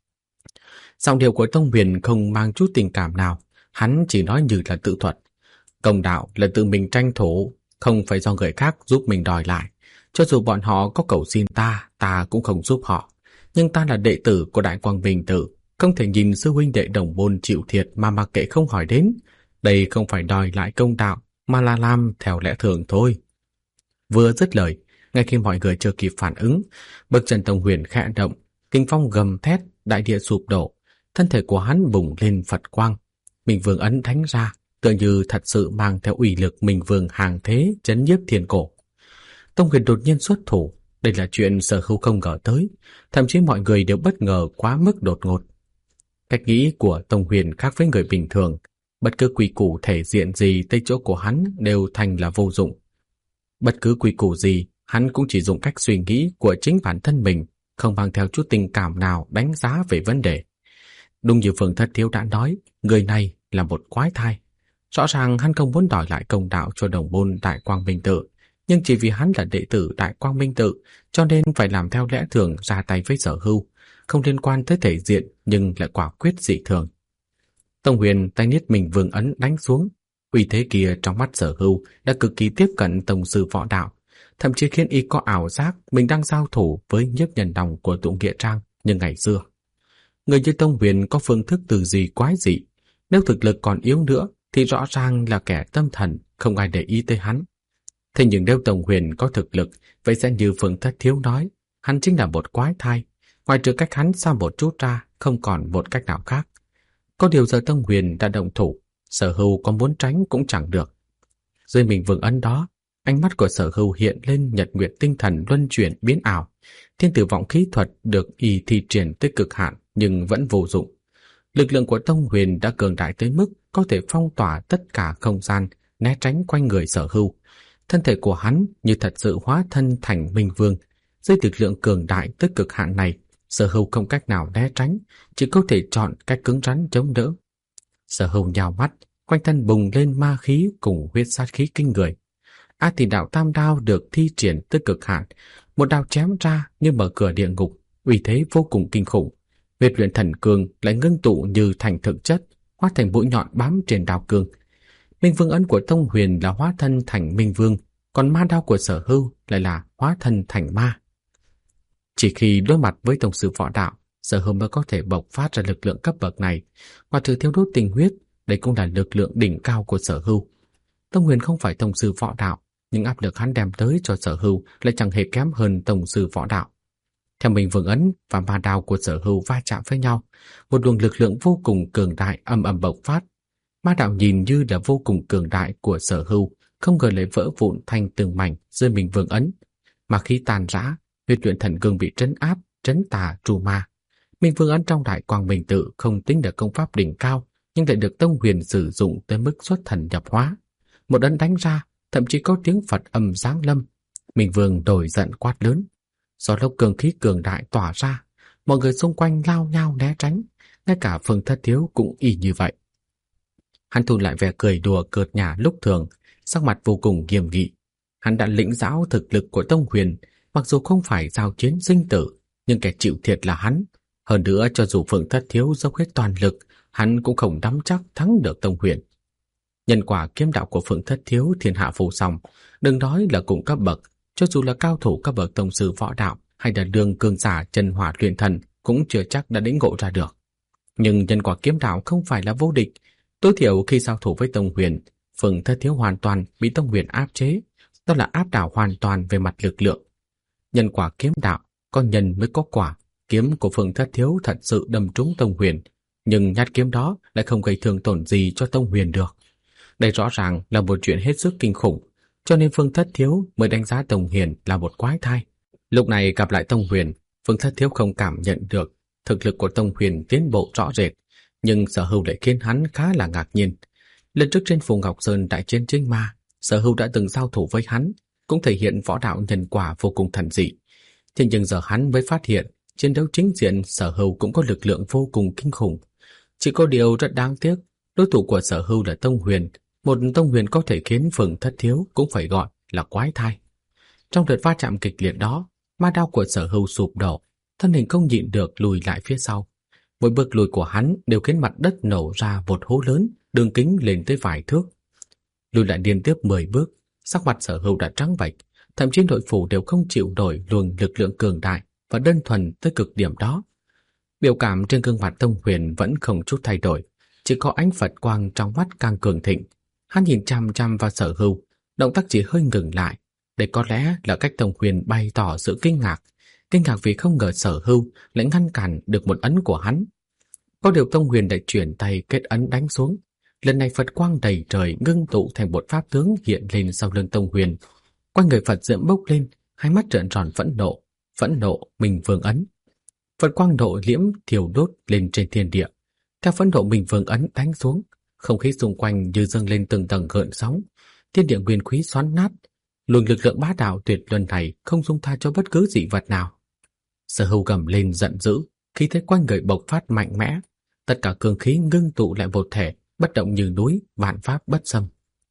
A: Giọng điệu của Tông Huyền không mang chút tình cảm nào, hắn chỉ nói như là tự thuật. Công đạo là tự mình tranh thủ, không phải do người khác giúp mình đòi lại. Cho dù bọn họ có cầu xin ta cũng không giúp họ. Nhưng ta là đệ tử của Đại Quang Minh Tự, không thể nhìn sư huynh đệ đồng môn chịu thiệt mà mặc kệ không hỏi đến. Đây không phải đòi lại công đạo, mà là làm theo lẽ thường thôi. Vừa dứt lời, ngay khi mọi người chưa kịp phản ứng, bậc chân Tông Huyền khẽ động, kinh phong gầm thét, đại địa sụp đổ, thân thể của hắn bùng lên Phật quang. Minh Vương ấn đánh ra, tựa như thật sự mang theo uy lực Minh Vương hàng thế chấn nhiếp thiên cổ. Tông Huyền đột nhiên xuất thủ, đây là chuyện Sở Hưu không ngờ tới, thậm chí mọi người đều bất ngờ quá mức đột ngột. Cách nghĩ của Tông Huyền khác với người bình thường, bất cứ quy củ thể diện gì tới chỗ của hắn đều thành là vô dụng. Bất cứ quy củ gì, hắn cũng chỉ dùng cách suy nghĩ của chính bản thân mình, không mang theo chút tình cảm nào đánh giá về vấn đề. Đúng như Phương Thất Thiếu đã nói, người này là một quái thai. Rõ ràng hắn không muốn đòi lại công đạo cho đồng môn Đại Quang Minh Tự, nhưng chỉ vì hắn là đệ tử Đại Quang Minh Tự, cho nên phải làm theo lẽ thường ra tay với Sở Hưu, không liên quan tới thể diện nhưng lại quả quyết dị thường. Tông Huyền tay niết mình vương ấn đánh xuống, uy thế kia trong mắt Sở Hưu đã cực kỳ tiếp cận tông sư võ đạo, thậm chí khiến y có ảo giác mình đang giao thủ với Nhiếp Nhân Đồng của Tụng Nghĩa Trang như ngày xưa. Người như Tông Huyền có phương thức tư duy quái dị, nếu thực lực còn yếu nữa thì rõ ràng là kẻ tâm thần, không ai để ý tới hắn. Thế nhưng nếu Tông Huyền có thực lực, vậy sẽ như Phương Thất Thiếu nói, hắn chính là một quái thai, ngoài trừ cách hắn xa một chút ra, không còn một cách nào khác. Có điều giờ Tông Huyền đã động thủ, Sở Hưu có muốn tránh cũng chẳng được. Dưới mình vương ấn đó, ánh mắt của Sở Hưu hiện lên nhật nguyệt tinh thần luân chuyển biến ảo, thiên tử vọng khí thuật được y thi triển tới cực hạn nhưng vẫn vô dụng. Lực lượng của Tông Huyền đã cường đại tới mức có thể phong tỏa tất cả không gian, né tránh quanh người Sở Hưu. Thân thể của hắn như thật sự hóa thân thành Minh Vương. Dưới lực lượng cường đại tới cực hạn này, Sở Hưu không cách nào né tránh, chỉ có thể chọn cách cứng rắn chống đỡ. Sở Hưu nhào mắt, quanh thân bùng lên ma khí cùng huyết sát khí kinh người. A Tỷ Đạo Tam Đao được thi triển tới cực hạn, một đao chém ra như mở cửa địa ngục, uy thế vô cùng kinh khủng. Huyết luyện thần cương lại ngưng tụ như thành thực chất, hóa thành mũi nhọn bám trên đao cương. Minh Vương ấn của Tông Huyền là hóa thân thành Minh Vương, còn ma đao của Sở Hưu lại là hóa thân thành ma. Chỉ khi đối mặt với tông sư võ đạo, Sở Hưu mới có thể bộc phát ra lực lượng cấp bậc này. Ngoài trừ thiêu đốt tình huyết, đây cũng là lực lượng đỉnh cao của Sở Hưu. Tông Huyền không phải tông sư võ đạo, nhưng áp lực hắn đem tới cho Sở Hưu lại chẳng hề kém hơn tông sư võ đạo. Theo Minh Vương ấn và ma đao của Sở Hưu va chạm với nhau, một luồng lực lượng vô cùng cường đại ầm ầm bộc phát. Ma đạo nhìn như là vô cùng cường đại của Sở Hưu, không ngờ lại vỡ vụn thành từng mảnh dưới Minh Vương ấn. Mà khi tàn rã, huyết luyện thần cương bị trấn áp, trấn tà trù ma. Minh Vương ấn trong Đại Quang Minh Tự không tính được công pháp đỉnh cao, nhưng lại được Tông Huyền sử dụng tới mức xuất thần nhập hóa. Một ấn đánh ra, thậm chí có tiếng Phật âm giáng lâm. Minh Vương nổi giận quát lớn. Gió lốc cường khí cường đại tỏa ra, mọi người xung quanh lao nhau né tránh, ngay cả Phương Thất Thiếu cũng y như vậy. Hắn thu lại vẻ cười đùa cợt nhả lúc thường, sắc mặt vô cùng nghiêm nghị. Hắn đã lĩnh giáo thực lực của Tông Huyền, mặc dù không phải giao chiến sinh tử, nhưng kẻ chịu thiệt là hắn. Hơn nữa, cho dù Phương Thất Thiếu dốc hết toàn lực, hắn cũng không nắm chắc thắng được Tông Huyền. Nhân quả kiếm đạo của Phương Thất Thiếu thiên hạ vô song, đừng nói là cùng cấp bậc, cho dù là cao thủ cấp bậc tông sư võ đạo hay là đường cường giả chân hỏa luyện thần cũng chưa chắc đã lĩnh ngộ ra được. Nhưng nhân quả kiếm đạo không phải là vô địch, tối thiểu khi giao thủ với Tông Huyền, Phương Thất Thiếu hoàn toàn bị Tông Huyền áp chế, đó là áp đảo hoàn toàn về mặt lực lượng. Nhân quả kiếm đạo, có nhân mới có quả, kiếm của Phương Thất Thiếu thật sự đâm trúng Tông Huyền, nhưng nhát kiếm đó lại không gây thương tổn gì cho Tông Huyền được. Đây rõ ràng là một chuyện hết sức kinh khủng, cho nên Phương Thất Thiếu mới đánh giá Tông Huyền là một quái thai. Lúc này gặp lại Tông Huyền, Phương Thất Thiếu không cảm nhận được thực lực của Tông Huyền tiến bộ rõ rệt, nhưng Sở Hưu lại khiến hắn khá là ngạc nhiên. Lần trước trên Phù Ngọc Sơn đại chiến Trinh Ma, Sở Hưu đã từng giao thủ với hắn, cũng thể hiện võ đạo nhân quả vô cùng thần dị. Thế nhưng giờ hắn mới phát hiện, chiến đấu chính diện Sở Hưu cũng có lực lượng vô cùng kinh khủng. Chỉ có điều rất đáng tiếc, đối thủ của Sở Hưu là Tông Huyền, một Tông Huyền có thể khiến Phương Thất Thiếu cũng phải gọi là quái thai. Trong đợt va chạm kịch liệt đó, ma đao của Sở Hưu sụp đổ, thân hình không nhịn được lùi lại phía sau. Mỗi bước lùi của hắn đều khiến mặt đất nổ ra một hố lớn, đường kính lên tới vài thước. Lùi lại liên tiếp 10 bước, sắc mặt Sở Hưu đã trắng bệch, thậm chí nội phủ đều không chịu nổi luồng lực lượng cường đại và đơn thuần tới cực điểm đó. Biểu cảm trên gương mặt Tông Huyền vẫn không chút thay đổi, chỉ có ánh Phật quang trong mắt càng cường thịnh. Hắn nhìn chăm chăm vào Sở Hưu, động tác chỉ hơi ngừng lại. Đây có lẽ là cách Tông Huyền bày tỏ sự kinh ngạc vì không ngờ Sở Hưu lại ngăn cản được một ấn của hắn. Có điều Tông Huyền đã chuyển tay kết ấn đánh xuống. Lần này Phật quang đầy trời ngưng tụ thành một pháp tướng hiện lên sau lưng Tông Huyền. Quanh người Phật diễm bốc lên, hai mắt trợn tròn phẫn nộ Minh Vương ấn. Phật quang độ liễm thiêu đốt lên trên thiên địa. Theo phẫn nộ Minh Vương ấn đánh xuống, không khí xung quanh như dâng lên từng tầng gợn sóng, thiên địa nguyên khí xoắn nát. Luồng lực lượng bá đạo tuyệt luân này không dung tha cho bất cứ dị vật nào. Sở Hưu gầm lên giận dữ, khí thế quanh người bộc phát mạnh mẽ, tất cả cương khí ngưng tụ lại một thể, bất động như núi, vạn pháp bất xâm.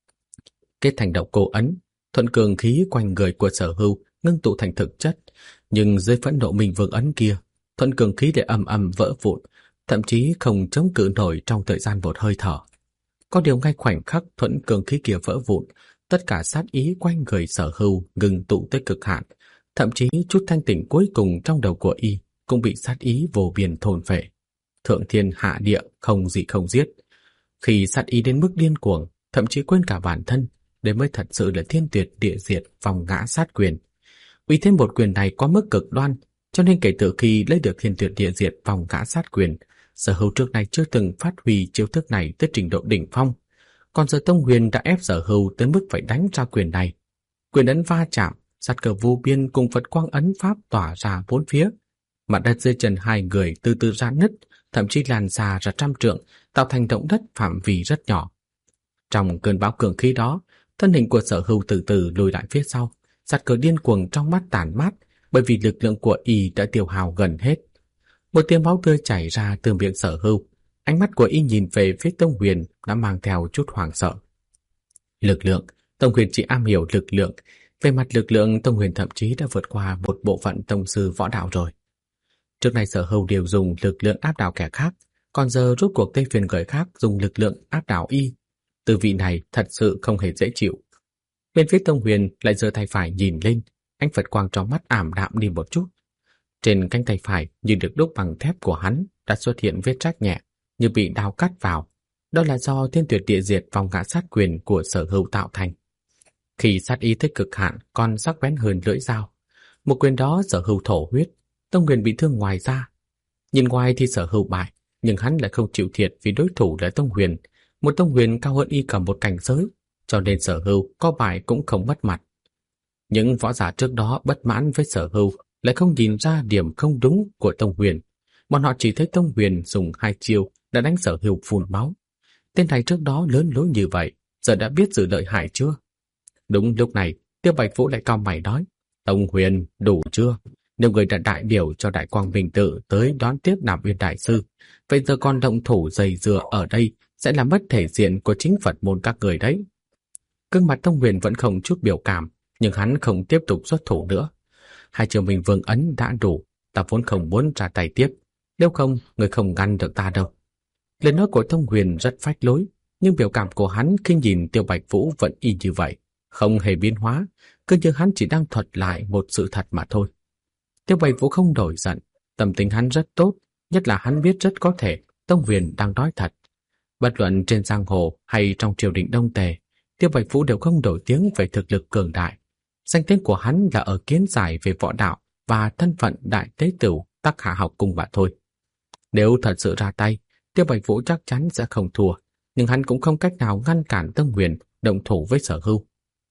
A: Kết thành độc cô ấn, thuận cường khí quanh người của Sở Hưu ngưng tụ thành thực chất, nhưng dưới phẫn nộ Minh Vương ấn kia, thuận cường khí để ầm ầm vỡ vụn, thậm chí không chống cự nổi trong thời gian một hơi thở. Có điều ngay khoảnh khắc thuận cường khí kia vỡ vụn, tất cả sát ý quanh người Sở Hưu ngừng tụ tới cực hạn, thậm chí chút thanh tỉnh cuối cùng trong đầu của y cũng bị sát ý vô biên thôn phệ. Thượng thiên hạ địa không gì không giết. Khi sát ý đến mức điên cuồng, thậm chí quên cả bản thân, đấy mới thật sự là thiên tuyệt địa diệt vòng ngã sát quyền. Uy thế một quyền này quá mức cực đoan, cho nên kể từ khi lấy được thiên tuyệt địa diệt vòng ngã sát quyền, Sở Hưu trước này chưa từng phát huy chiêu thức này tới trình độ đỉnh phong. Còn giờ Tông Huyền đã ép Sở Hưu tới mức phải đánh ra quyền này. Quyền ấn va chạm, sát cơ vô biên cùng Phật quang ấn pháp tỏa ra bốn phía. Mặt đất dưới chân hai người từ từ ra nứt, thậm chí lan xa ra trăm trượng, tạo thành động đất phạm vi rất nhỏ. Trong cơn bão cường khí đó, thân hình của Sở Hưu từ từ lùi lại phía sau, sát cơ điên cuồng trong mắt tàn mát, bởi vì lực lượng của y đã tiêu hao gần hết. Một tia máu tươi chảy ra từ miệng Sở Hưu, ánh mắt của y nhìn về phía Tông Huyền đã mang theo chút hoảng sợ. Lực lượng, Tông Huyền chỉ am hiểu lực lượng, về mặt lực lượng Tông Huyền thậm chí đã vượt qua một bộ phận tông sư võ đạo rồi. Trước này Sở Hưu đều dùng lực lượng áp đảo kẻ khác, còn giờ rốt cuộc Tây Phiền người khác dùng lực lượng áp đảo y. Từ vị này thật sự không hề dễ chịu. Bên phía Tông Huyền lại giơ tay phải nhìn lên, ánh Phật quang trong mắt ảm đạm đi một chút. Trên cánh tay phải như được đúc bằng thép của hắn đã xuất hiện vết rách nhẹ, như bị đao cắt vào. Đó là do thiên tuyệt địa diệt vòng ngã sát quyền của Sở Hưu tạo thành. Khi sát ý tới cực hạn còn sắc bén hơn lưỡi dao, một quyền đó Sở Hưu thổ huyết, Tông Huyền bị thương ngoài da. Nhìn ngoài thì Sở Hưu bại, nhưng hắn lại không chịu thiệt vì đối thủ là Tông Huyền, một Tông Huyền cao hơn y cả một cảnh giới, cho nên Sở Hưu có bại cũng không mất mặt. Những võ giả trước đó bất mãn với Sở Hưu lại không nhìn ra điểm không đúng của Tông Huyền. Bọn họ chỉ thấy Tông Huyền dùng 2 chiêu đã đánh Sở Hưu phun máu. Tên này trước đó lớn lối như vậy, giờ đã biết sự lợi hại chưa? Đúng lúc này, Tiêu Bạch Vũ lại cau mày nói: Tông Huyền, đủ chưa? Nếu người đã đại biểu cho Đại Quang Bình Tự tới đón tiếp Nam Uyên Đại Sư, vậy giờ còn động thủ dày dừa ở đây sẽ làm mất thể diện của chính Phật môn các người đấy. Gương mặt Tông Huyền vẫn không chút biểu cảm, nhưng hắn không tiếp tục xuất thủ nữa. 2 chiêu Minh Vương ấn đã đủ, ta vốn không muốn ra tay tiếp, nếu không người không ngăn được ta đâu. Lời nói của Tông Huyền rất phách lối, nhưng biểu cảm của hắn khi nhìn Tiêu Bạch Vũ vẫn y như vậy, không hề biến hóa, cứ như hắn chỉ đang thuật lại một sự thật mà thôi. Tiêu Bạch Vũ không đổi giận, tâm tình hắn rất tốt, nhất là hắn biết rất có thể Tông Huyền đang nói thật. Bất luận trên giang hồ hay trong triều đình Đông Tề, Tiêu Bạch Vũ đều không nổi tiếng về thực lực cường đại. Danh tiếng của hắn là ở kiến giải về võ đạo và thân phận đại tế tửu Tắc Hạ học cung mà thôi. Nếu thật sự ra tay, Tiêu Bạch Vũ chắc chắn sẽ không thua, nhưng hắn cũng không cách nào ngăn cản Tông Huyền động thủ với Sở Hưu.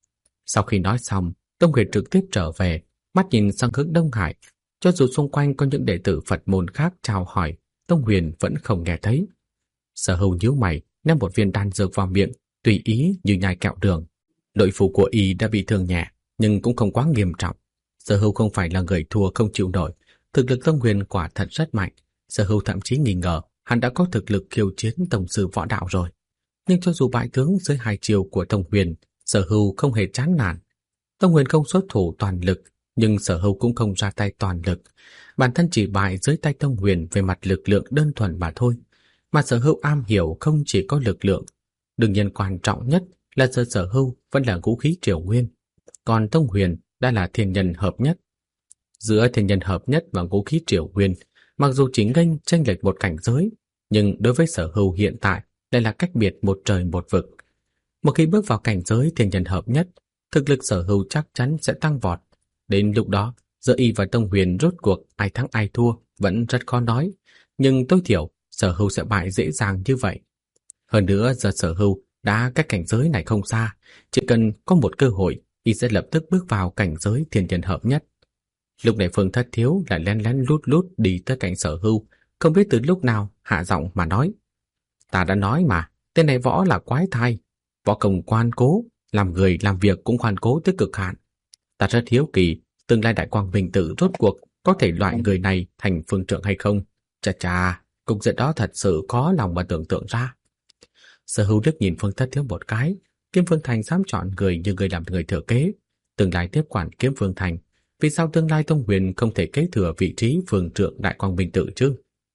A: Sau khi nói xong, Tông Huyền trực tiếp trở về, mắt nhìn sang hướng Đông Hải. Cho dù xung quanh có những đệ tử Phật môn khác chào hỏi, Tông Huyền vẫn không nghe thấy. Sở Hưu nhíu mày, ném một viên đan dược vào miệng, tùy ý như nhai kẹo đường. Đội phủ của y đã bị thương nhẹ, nhưng cũng không quá nghiêm trọng. Sở Hưu không phải là người thua không chịu nổi, thực lực Tông Huyền quả thật rất mạnh. Sở Hưu thậm chí nghi ngờ hắn đã có thực lực khiêu chiến tổng sư võ đạo rồi. Nhưng cho dù bại tướng dưới 2 chiêu của Tông Huyền, Sở Hưu không hề chán nản. Tông Huyền không xuất thủ toàn lực, nhưng Sở Hưu cũng không ra tay toàn lực. Bản thân chỉ bại dưới tay Tông Huyền về mặt lực lượng đơn thuần mà thôi. Mà Sở Hưu am hiểu không chỉ có lực lượng. Đương nhiên quan trọng nhất là Sở Hưu vẫn là vũ khí triều nguyên, còn Tông Huyền đã là thiên nhân hợp nhất. Giữa thiên nhân hợp nhất và vũ khí triều nguyên, mặc dù chỉ nghênh chênh lệch một cảnh giới, nhưng đối với Sở Hưu hiện tại lại là cách biệt một trời một vực. Một khi bước vào cảnh giới thiên nhân hợp nhất, thực lực Sở Hưu chắc chắn sẽ tăng vọt. Đến lúc đó, giữa y và Tông Huyền rốt cuộc ai thắng ai thua vẫn rất khó nói, nhưng tối thiểu Sở Hưu sẽ bại dễ dàng như vậy. Hơn nữa giờ Sở Hưu đã cách cảnh giới này không xa, chỉ cần có một cơ hội, y sẽ lập tức bước vào cảnh giới thiên nhân hợp nhất. Lúc này Phương Thất Thiếu lại lén lén lút lút đi tới cạnh Sở Hưu, không biết từ lúc nào hạ giọng mà nói: Ta đã nói mà, tên này võ là quái thai, võ công ngoan cố, làm người làm việc cũng ngoan cố tới cực hạn. Ta rất hiếu kỳ, tương lai Đại Quang Bình Tự rốt cuộc có thể loại người này thành phương trượng hay không? Chà chà, cục diện đó thật sự khó lòng mà tưởng tượng ra. Sở Hữu liếc nhìn Phương Thất Thiếu một cái, Kiếm Phương Thành dám chọn người như người làm người thừa kế, tương lai tiếp quản Kiếm Phương Thành, vì sao tương lai Tông Huyền không thể kế thừa vị trí phương trượng Đại Quang Minh Tự chứ?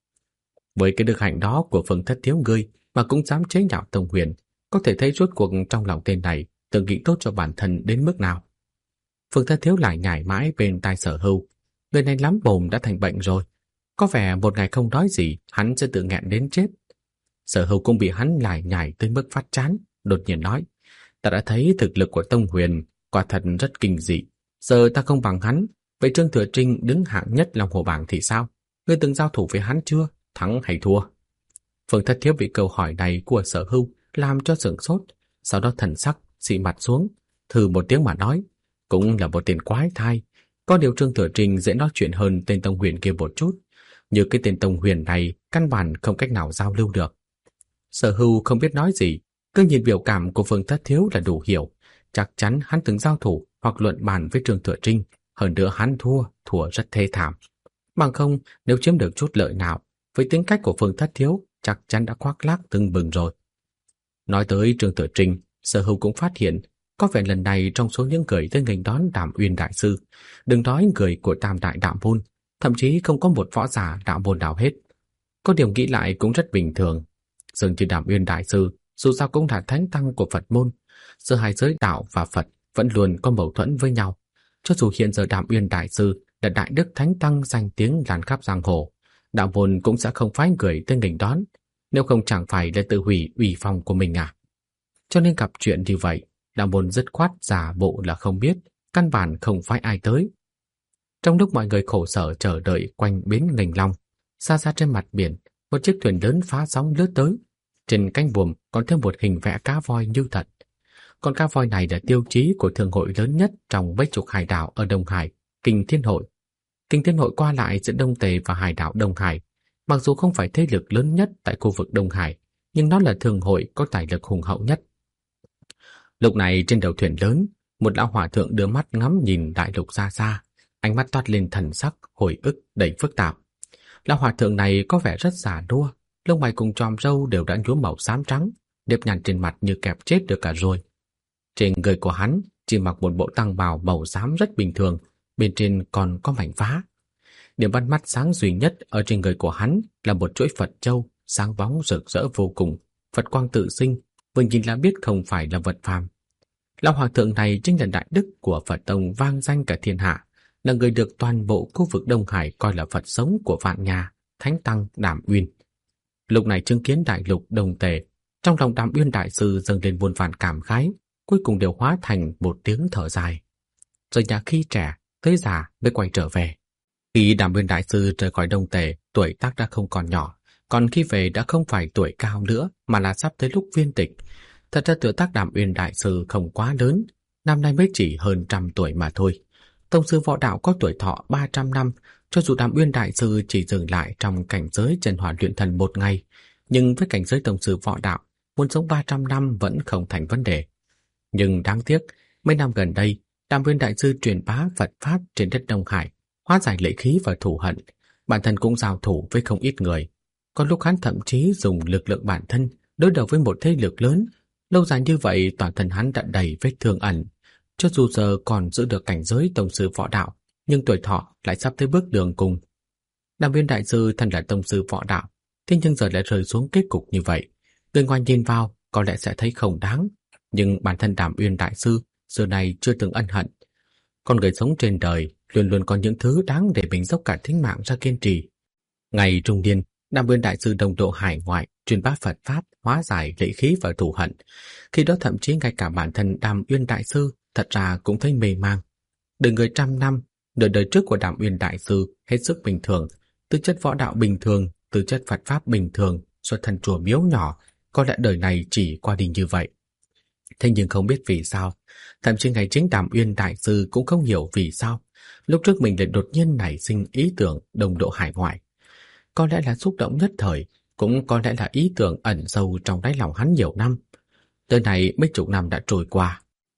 A: Với cái đức hạnh đó của Phương Thất Thiếu ngươi mà cũng dám chế nhạo Tông Huyền, có thể thấy rốt cuộc trong lòng tên này tự nghĩ tốt cho bản thân đến mức nào. Phương Thất Thiếu lại nhảy mãi bên tai Sở Hữu, người này lắm bồm đã thành bệnh rồi, có vẻ một ngày không nói gì hắn sẽ tự nghẹn đến chết. Sở Hữu cũng bị hắn lại nhảy tới mức phát chán, đột nhiên nói: ta đã thấy thực lực của Tông Huyền quả thật rất kinh dị, giờ ta không bằng hắn, vậy Trương Thừa Trinh đứng hạng nhất Long Hồ bảng thì sao? Ngươi từng giao thủ với hắn chưa? Thắng hay thua? Phương Thất Thiếu bị câu hỏi này của Sở Hữu làm cho sửng sốt, sau đó thần sắc xị mặt xuống, thử một tiếng mà nói: cũng là một tên quái thai, có điều Trương Thừa Trinh dễ nói chuyện hơn tên Tông Huyền kia một chút, như cái tên Tông Huyền này căn bản không cách nào giao lưu được. Sở Hữu không biết nói gì, cứ nhìn biểu cảm của Phương Thất Thiếu là đủ hiểu, chắc chắn hắn từng giao thủ hoặc luận bàn với Trương Thừa Trinh, hơn nữa hắn thua rất thê thảm. Bằng không, nếu chiếm được chút lợi nào, với tính cách của Phương Thất Thiếu, chắc chắn đã khoác lác tưng bừng rồi. Nói tới Trương Thừa Trinh, Sở Hữu cũng phát hiện, có vẻ lần này trong số những người tới nghênh đón Đàm Uyên đại sư, đừng nói người của Tam đại đạo môn, thậm chí không có một võ giả đạo môn nào hết. Có điều nghĩ lại cũng rất bình thường, dường như Đàm Uyên đại sư dù sao cũng là thánh tăng của Phật môn, giữa hai giới đạo và Phật vẫn luôn có mâu thuẫn với nhau. Cho dù hiện giờ Đàm Uyên đại sư là đại đức thánh tăng danh tiếng lan khắp giang hồ, đạo môn cũng sẽ không phái người tới nghênh đón, nếu không chẳng phải là tự hủy uy phong của mình à? Cho nên gặp chuyện như vậy, đạo môn dứt khoát giả bộ là không biết, căn bản không phái ai tới. Trong lúc mọi người khổ sở chờ đợi quanh bến Nghênh Long, xa xa trên mặt biển, một chiếc thuyền lớn phá sóng lướt tới. Trên cánh buồm còn thêm một hình vẽ cá voi như thật. Con cá voi này là tiêu chí của thương hội lớn nhất trong mấy chục hải đảo ở Đông Hải, Kinh Thiên Hội. Kinh Thiên Hội qua lại giữa Đông Tề và hải đảo Đông Hải. Mặc dù không phải thế lực lớn nhất tại khu vực Đông Hải, nhưng nó là thương hội có tài lực hùng hậu nhất. Lúc này trên đầu thuyền lớn, một lão hòa thượng đưa mắt ngắm nhìn đại lục xa xa, ánh mắt toát lên thần sắc hồi ức đầy phức tạp. Lão hòa thượng này có vẻ rất già nua, lông mày cùng chòm râu đều đã nhuốm màu xám trắng, nếp nhăn trên mặt như kẹp chết được cả rồi. Trên người của hắn chỉ mặc một bộ tăng bào màu xám rất bình thường, bên trên còn có mảnh vá. Điểm bắt mắt sáng duy nhất ở trên người của hắn là một chuỗi Phật châu sáng bóng rực rỡ vô cùng, Phật quang tự sinh, vừa nhìn là biết không phải là vật phàm. Lão hòa thượng này chính là đại đức của Phật tông vang danh cả thiên hạ, là người được toàn bộ khu vực Đông Hải coi là Phật sống của vạn nhà, thánh tăng Đàm Uyên. Lúc này chứng kiến đại lục Đông Tề, trong lòng Đàm Uyên đại sư dâng lên muôn vàn cảm khái, cuối cùng đều hóa thành một tiếng thở dài. Rồi nhà khi trẻ, tới già mới quay trở về. Khi Đàm Uyên đại sư rời khỏi Đông Tề, tuổi tác đã không còn nhỏ, còn khi về đã không phải tuổi cao nữa mà là sắp tới lúc viên tịch. Thật ra tuổi tác Đàm Uyên đại sư không quá lớn, năm nay mới chỉ hơn 100 tuổi mà thôi. Tông sư võ đạo có tuổi thọ 300 năm, cho dù Đàm Uyên đại sư chỉ dừng lại trong cảnh giới chân hỏa luyện thần một ngày, nhưng với cảnh giới tông sư võ đạo, muốn sống 300 năm vẫn không thành vấn đề. Nhưng đáng tiếc, mấy năm gần đây, Đàm Uyên đại sư truyền bá Phật pháp trên đất Đông Hải, hóa giải lệ khí và thù hận, bản thân cũng giao thủ với không ít người. Còn lúc hắn thậm chí dùng lực lượng bản thân đối đầu với một thế lực lớn, lâu dài như vậy toàn thân hắn đã đầy vết thương ẩn. Cho dù giờ còn giữ được cảnh giới tông sư võ đạo, nhưng tuổi thọ lại sắp tới bước đường cùng. Đàm Uyên đại sư thân là tông sư võ đạo, thế nhưng giờ lại rơi xuống kết cục như vậy. Người ngoài nhìn vào có lẽ sẽ thấy không đáng, nhưng bản thân Đàm Uyên đại sư xưa nay chưa từng ân hận. Con người sống trên đời luôn luôn có những thứ đáng để mình dốc cả tính mạng ra kiên trì. Ngày trung niên, Đàm Uyên đại sư đồng độ hải ngoại, truyền bá Phật pháp, hóa giải lệ khí và thù hận. Khi đó thậm chí ngay cả bản thân Đàm Uyên đại sư thật ra cũng thấy mê mang. Đời người 100 năm, đời trước của Đàm Uyên đại sư hết sức bình thường, tư chất võ đạo bình thường, tư chất Phật pháp bình thường, xuất thân chùa miếu nhỏ, có lẽ đời này chỉ qua đi như vậy. Thế nhưng không biết vì sao, thậm chí ngay chính Đàm Uyên đại sư cũng không hiểu vì sao, lúc trước mình lại đột nhiên nảy sinh ý tưởng đồng độ hải ngoại. Có lẽ là xúc động nhất thời, cũng có lẽ là ý tưởng ẩn sâu trong đáy lòng hắn nhiều năm. Tới này mấy chục năm đã trôi qua,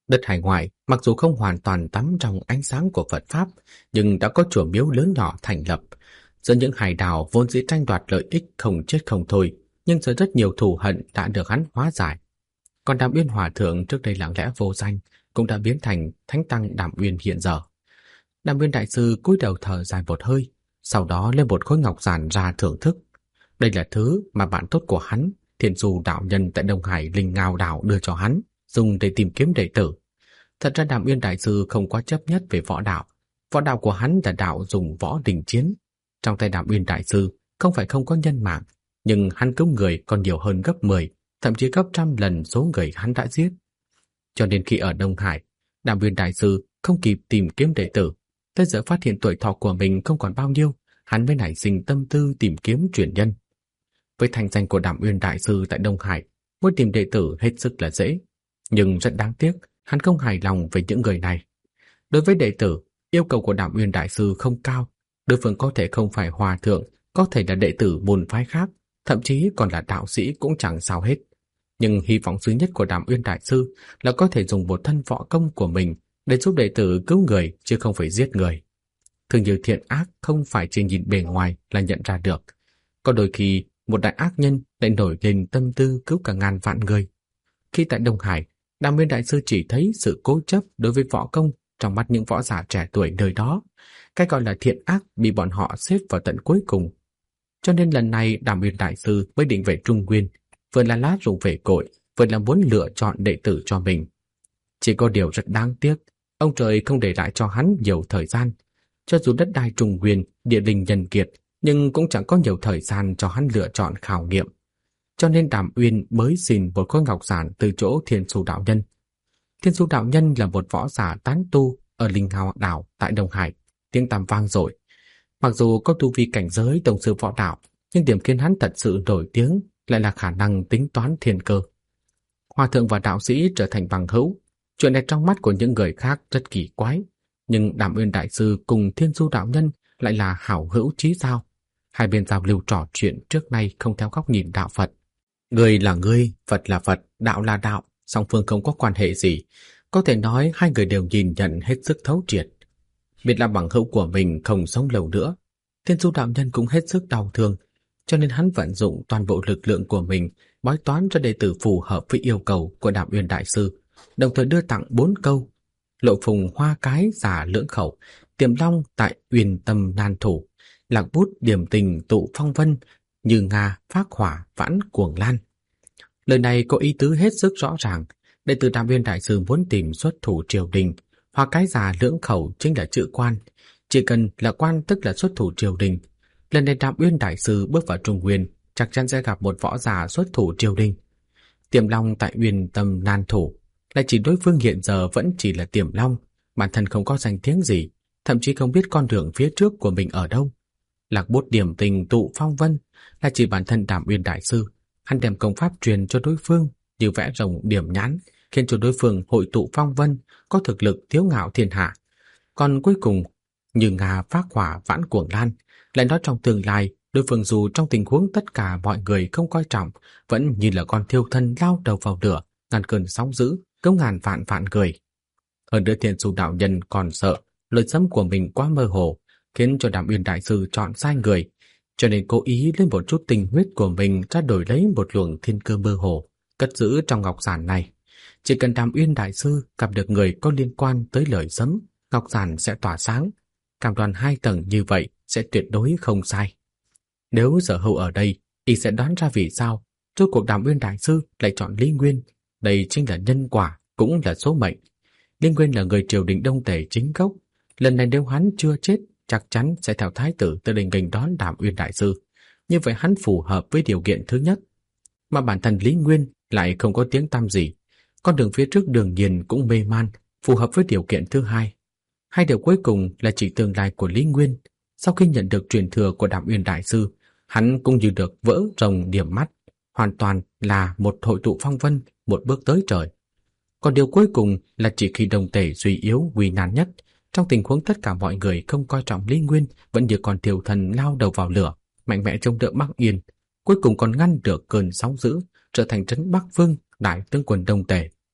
A: Đất hải ngoại mặc dù không hoàn toàn tắm trong ánh sáng của Phật Pháp, nhưng đã có chùa miếu lớn nhỏ thành lập. Giữa những hải đảo vốn dĩ tranh đoạt lợi ích không chết không thôi, nhưng giờ rất nhiều thù hận đã được hắn hóa giải. Còn Đàm Uyên Hòa Thượng trước đây lặng lẽ vô danh cũng đã biến thành Thánh Tăng Đàm Uyên hiện giờ. Đàm Uyên Đại Sư cúi đầu thở dài một hơi, sau đó lấy một khối ngọc giản ra thưởng thức. Đây là thứ mà bạn tốt của hắn, Thiên Du đạo nhân tại Đông Hải Linh Ngao đảo đưa cho hắn, dùng để tìm kiếm đệ tử. Thật ra Đàm Uyên Đại Sư không quá chấp nhất về võ đạo. Võ đạo của hắn là đạo dùng võ đình chiến. Trong tay Đàm Uyên Đại Sư không phải không có nhân mạng, nhưng hắn cứu người còn nhiều hơn gấp 10, thậm chí gấp 100 lần số người hắn đã giết. Cho nên khi ở Đông Hải, Đàm Uyên Đại Sư không kịp tìm kiếm đệ tử. Tới giờ phát hiện tuổi thọ của mình không còn bao nhiêu, hắn mới nảy sinh tâm tư tìm kiếm truyền nhân. Với thành danh của Đàm Uyên Đại Sư tại Đông Hải, muốn tìm đệ tử hết sức là dễ. Nhưng rất đáng tiếc, hắn không hài lòng về những người này. Đối với đệ tử, yêu cầu của Đàm Uyên Đại Sư không cao. Đối phương có thể không phải hòa thượng, có thể là đệ tử môn phái khác, thậm chí còn là đạo sĩ cũng chẳng sao hết. Nhưng hy vọng duy nhất của Đàm Uyên Đại Sư là có thể dùng một thân võ công của mình để giúp đệ tử cứu người chứ không phải giết người. Thường như thiện ác không phải chỉ nhìn bề ngoài là nhận ra được. Có đôi khi một đại ác nhân lại nổi lên tâm tư cứu cả ngàn vạn người. Khi tại Đông Hải, Đàm Uyên Đại Sư chỉ thấy sự cố chấp đối với võ công trong mắt những võ giả trẻ tuổi nơi đó. Cái gọi là thiện ác bị bọn họ xếp vào tận cuối cùng. Cho nên lần này Đàm Uyên Đại Sư mới định về Trung Nguyên, vừa là lá rụng về cội, vừa là muốn lựa chọn đệ tử cho mình. Chỉ có điều rất đáng tiếc, ông trời không để lại cho hắn nhiều thời gian. Cho dù đất đai Trung Nguyên, địa linh nhân kiệt, nhưng cũng chẳng có nhiều thời gian cho hắn lựa chọn khảo nghiệm. Cho nên Đàm Uyên mới xin một khối ngọc giản từ chỗ Thiên Du đạo nhân. Thiên Du đạo nhân là một võ giả tán tu ở Linh Ngao đảo tại Đông Hải, tiếng tăm vang dội. Mặc dù có tu vi cảnh giới đồng sư võ đạo, nhưng điểm khiến hắn thật sự nổi tiếng lại là khả năng tính toán thiên cơ. Hòa thượng và đạo sĩ trở thành bằng hữu, chuyện này trong mắt của những người khác rất kỳ quái, nhưng Đàm Uyên Đại Sư cùng Thiên Du đạo nhân lại là hảo hữu chí giao. Hai bên giao lưu trò chuyện trước nay không theo góc nhìn đạo Phật. Người là người, Phật là Phật, đạo là đạo, song phương không có quan hệ gì. Có thể nói hai người đều nhìn nhận hết sức thấu triệt. Biết là bằng hữu của mình không sống lâu nữa, Thiên Du đạo nhân cũng hết sức đau thương, cho nên hắn vận dụng toàn bộ lực lượng của mình bói toán cho đệ tử phù hợp với yêu cầu của Đàm Uyên Đại Sư, đồng thời đưa tặng 4 câu: lộ phùng hoa cái giả lưỡng khẩu, tiềm long tại uyên tâm nan thủ, lạc bút điểm tình tụ phong vân, như Nga phác hỏa vãn cuồng lan. Lời này có ý tứ hết sức rõ ràng. Đệ tử Đàm Uyên Đại Sư muốn tìm xuất thủ triều đình. Hoa cái giả lưỡng khẩu chính là chữ quan. Chỉ cần là quan tức là xuất thủ triều đình. Lần này Đàm Uyên Đại Sư bước vào Trung Nguyên, chắc chắn sẽ gặp một võ giả xuất thủ triều đình. Tiềm long tại uyên tâm nan thủ là chỉ đối phương hiện giờ vẫn chỉ là Tiềm Long, bản thân không có danh tiếng gì, thậm chí không biết con đường phía trước của mình ở đâu. Lạc bút điểm tình tụ phong vân là chỉ bản thân Đàm Uyên Đại Sư, hắn đem công pháp truyền cho đối phương như vẽ rồng điểm nhãn, khiến cho đối phương hội tụ phong vân, có thực lực tiếu ngạo thiên hạ. Còn cuối cùng, như Nga phác hỏa vãn cuồng lan, lại nói trong tương lai, đối phương dù trong tình huống tất cả mọi người không coi trọng, vẫn như là con thiêu thân lao đầu vào lửa, ngăn cơn sóng dữ, cứu ngàn vạn vạn người. Hơn nữa Thiên Du đạo nhân còn sợ lời sấm của mình quá mơ hồ, khiến cho Đàm Uyên Đại Sư chọn sai người, cho nên cố ý lấy một chút tình huyết của mình ra đổi lấy một luồng thiên cơ mơ hồ, cất giữ trong ngọc giản này. Chỉ cần Đàm Uyên Đại Sư gặp được người có liên quan tới lời sấm, ngọc giản sẽ tỏa sáng. Cam đoan 2 tầng như vậy sẽ tuyệt đối không sai. Nếu Sở Hữu ở đây, y sẽ đoán ra vì sao rốt cuộc Đàm Uyên Đại Sư lại chọn Lý Nguyên. Đây chính là nhân quả, cũng là số mệnh. Lý Nguyên là người triều đình Đông Tề chính gốc. Lần này nếu hắn chưa chết, chắc chắn sẽ theo thái tử tới đình nghênh đón Đàm Uyên Đại Sư. Như vậy hắn phù hợp với điều kiện thứ nhất. Mà bản thân Lý Nguyên lại không có tiếng tăm gì. Con đường phía trước đương nhiên cũng mê man, phù hợp với điều kiện thứ hai. Hai điều cuối cùng là chỉ tương lai của Lý Nguyên. Sau khi nhận được truyền thừa của Đàm Uyên Đại Sư, hắn cũng như được vỡ rồng điểm mắt, hoàn toàn là một hội tụ phong vân, một bước tới trời. Còn điều cuối cùng là chỉ khi Đông Tề suy yếu nguy nan nhất, trong tình huống tất cả mọi người không coi trọng Lý Nguyên, vẫn như con thiêu thần lao đầu vào lửa, mạnh mẽ chống đỡ Bắc Yên, cuối cùng còn ngăn được cơn sóng dữ, trở thành trấn Bắc Vương, đại tướng quân Đông Tề.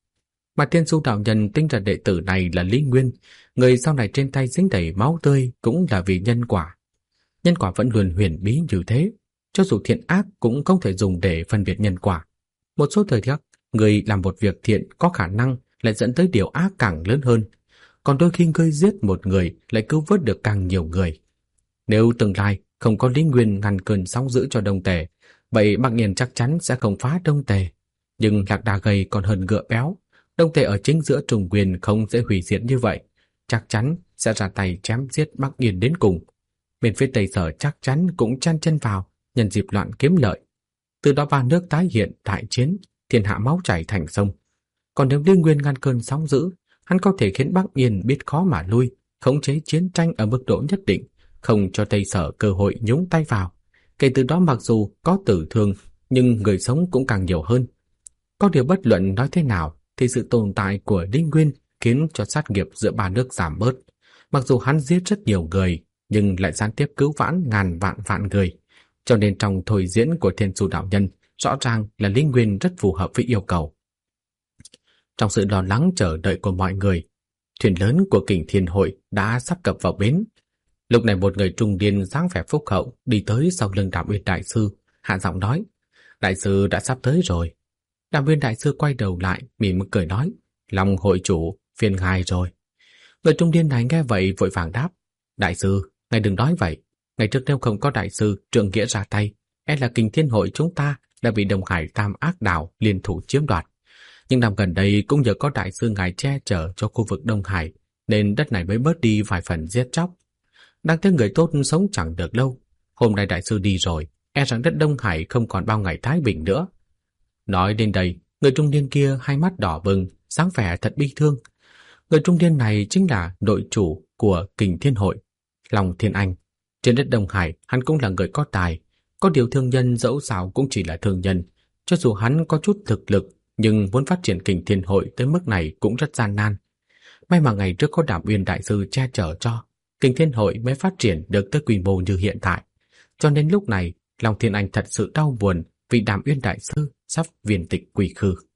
A: Mà Thiên Du đạo nhân tính ra đệ tử này là Lý Nguyên, người sau này trên tay dính đầy máu tươi cũng là vì nhân quả. Nhân quả vẫn luôn huyền bí như thế, cho dù thiện ác cũng không thể dùng để phân biệt nhân quả. Một số thời khắc, người làm một việc thiện có khả năng lại dẫn tới điều ác càng lớn hơn, còn đôi khi ngươi giết một người lại cứu vớt được càng nhiều người. Nếu tương lai không có Lý Nguyên ngăn cơn sóng dữ cho Đông Tề, vậy Bắc Nhiên chắc chắn sẽ không phá Đông Tề. Nhưng Lạc Đà gầy còn hơn ngựa béo, Đông Tề ở chính giữa Trùng Quyền không dễ hủy diệt như vậy, chắc chắn sẽ ra tay chém giết Bắc Nhiên đến cùng. Bên phía Tây Sở chắc chắn cũng chen chân vào, nhân dịp loạn kiếm lợi. Từ đó ba nước tái hiện đại chiến, thiên hạ máu chảy thành sông. Còn nếu Lý Nguyên ngăn cơn sóng dữ, hắn có thể khiến Bắc Yên biết khó mà lui, khống chế chiến tranh ở mức độ nhất định, không cho Tây Sở cơ hội nhúng tay vào. Kể từ đó mặc dù có tử thương, nhưng người sống cũng càng nhiều hơn. Có điều bất luận nói thế nào thì sự tồn tại của Lý Nguyên khiến cho sát nghiệp giữa ba nước giảm bớt. Mặc dù hắn giết rất nhiều người, nhưng lại gián tiếp cứu vãn ngàn vạn người. Cho nên trong thôi diễn của Thiên Du đạo nhân, rõ ràng là Lý Nguyên rất phù hợp với yêu cầu. Trong sự lo lắng chờ đợi của mọi người, thuyền lớn của Kình Thiên Hội đã sắp cập vào bến. Lúc này một người trung niên dáng vẻ phúc hậu đi tới sau lưng Đàm Uyên đại sư, hạ giọng nói: "Đại sư đã sắp tới rồi." Đàm Uyên đại sư quay đầu lại, mỉm cười nói: "Long hội chủ, phiền ngài rồi." Người trung niên này nghe vậy vội vàng đáp: "Đại sư, ngài đừng nói vậy. Ngày trước nếu không có đại sư Trượng Nghĩa ra tay, e là Kình Thiên Hội chúng ta đã bị Đông Hải Tam Ác Đạo liên thủ chiếm đoạt. Nhưng năm gần đây cũng nhờ có đại sư ngài che chở cho khu vực Đông Hải, nên đất này mới bớt đi vài phần giết chóc. Đáng tiếc người tốt sống chẳng được lâu. Hôm nay đại sư đi rồi, e rằng đất Đông Hải không còn bao ngày thái bình nữa." Nói đến đây, người trung niên kia hai mắt đỏ bừng, sáng vẻ thật bi thương. Người trung niên này chính là nội chủ của Kình Thiên Hội, Long Thiên Anh. Trên đất Đông Hải, hắn cũng là người có tài. Có điều thương nhân dẫu sao cũng chỉ là thương nhân. Cho dù hắn có chút thực lực, nhưng muốn phát triển Kình Thiên Hội tới mức này cũng rất gian nan. May mà ngày trước có Đàm Uyên đại sư che chở cho, Kình Thiên Hội mới phát triển được tới quy mô như hiện tại. Cho nên lúc này, Long Thiên Anh thật sự đau buồn vì Đàm Uyên đại sư sắp viên tịch quy khư.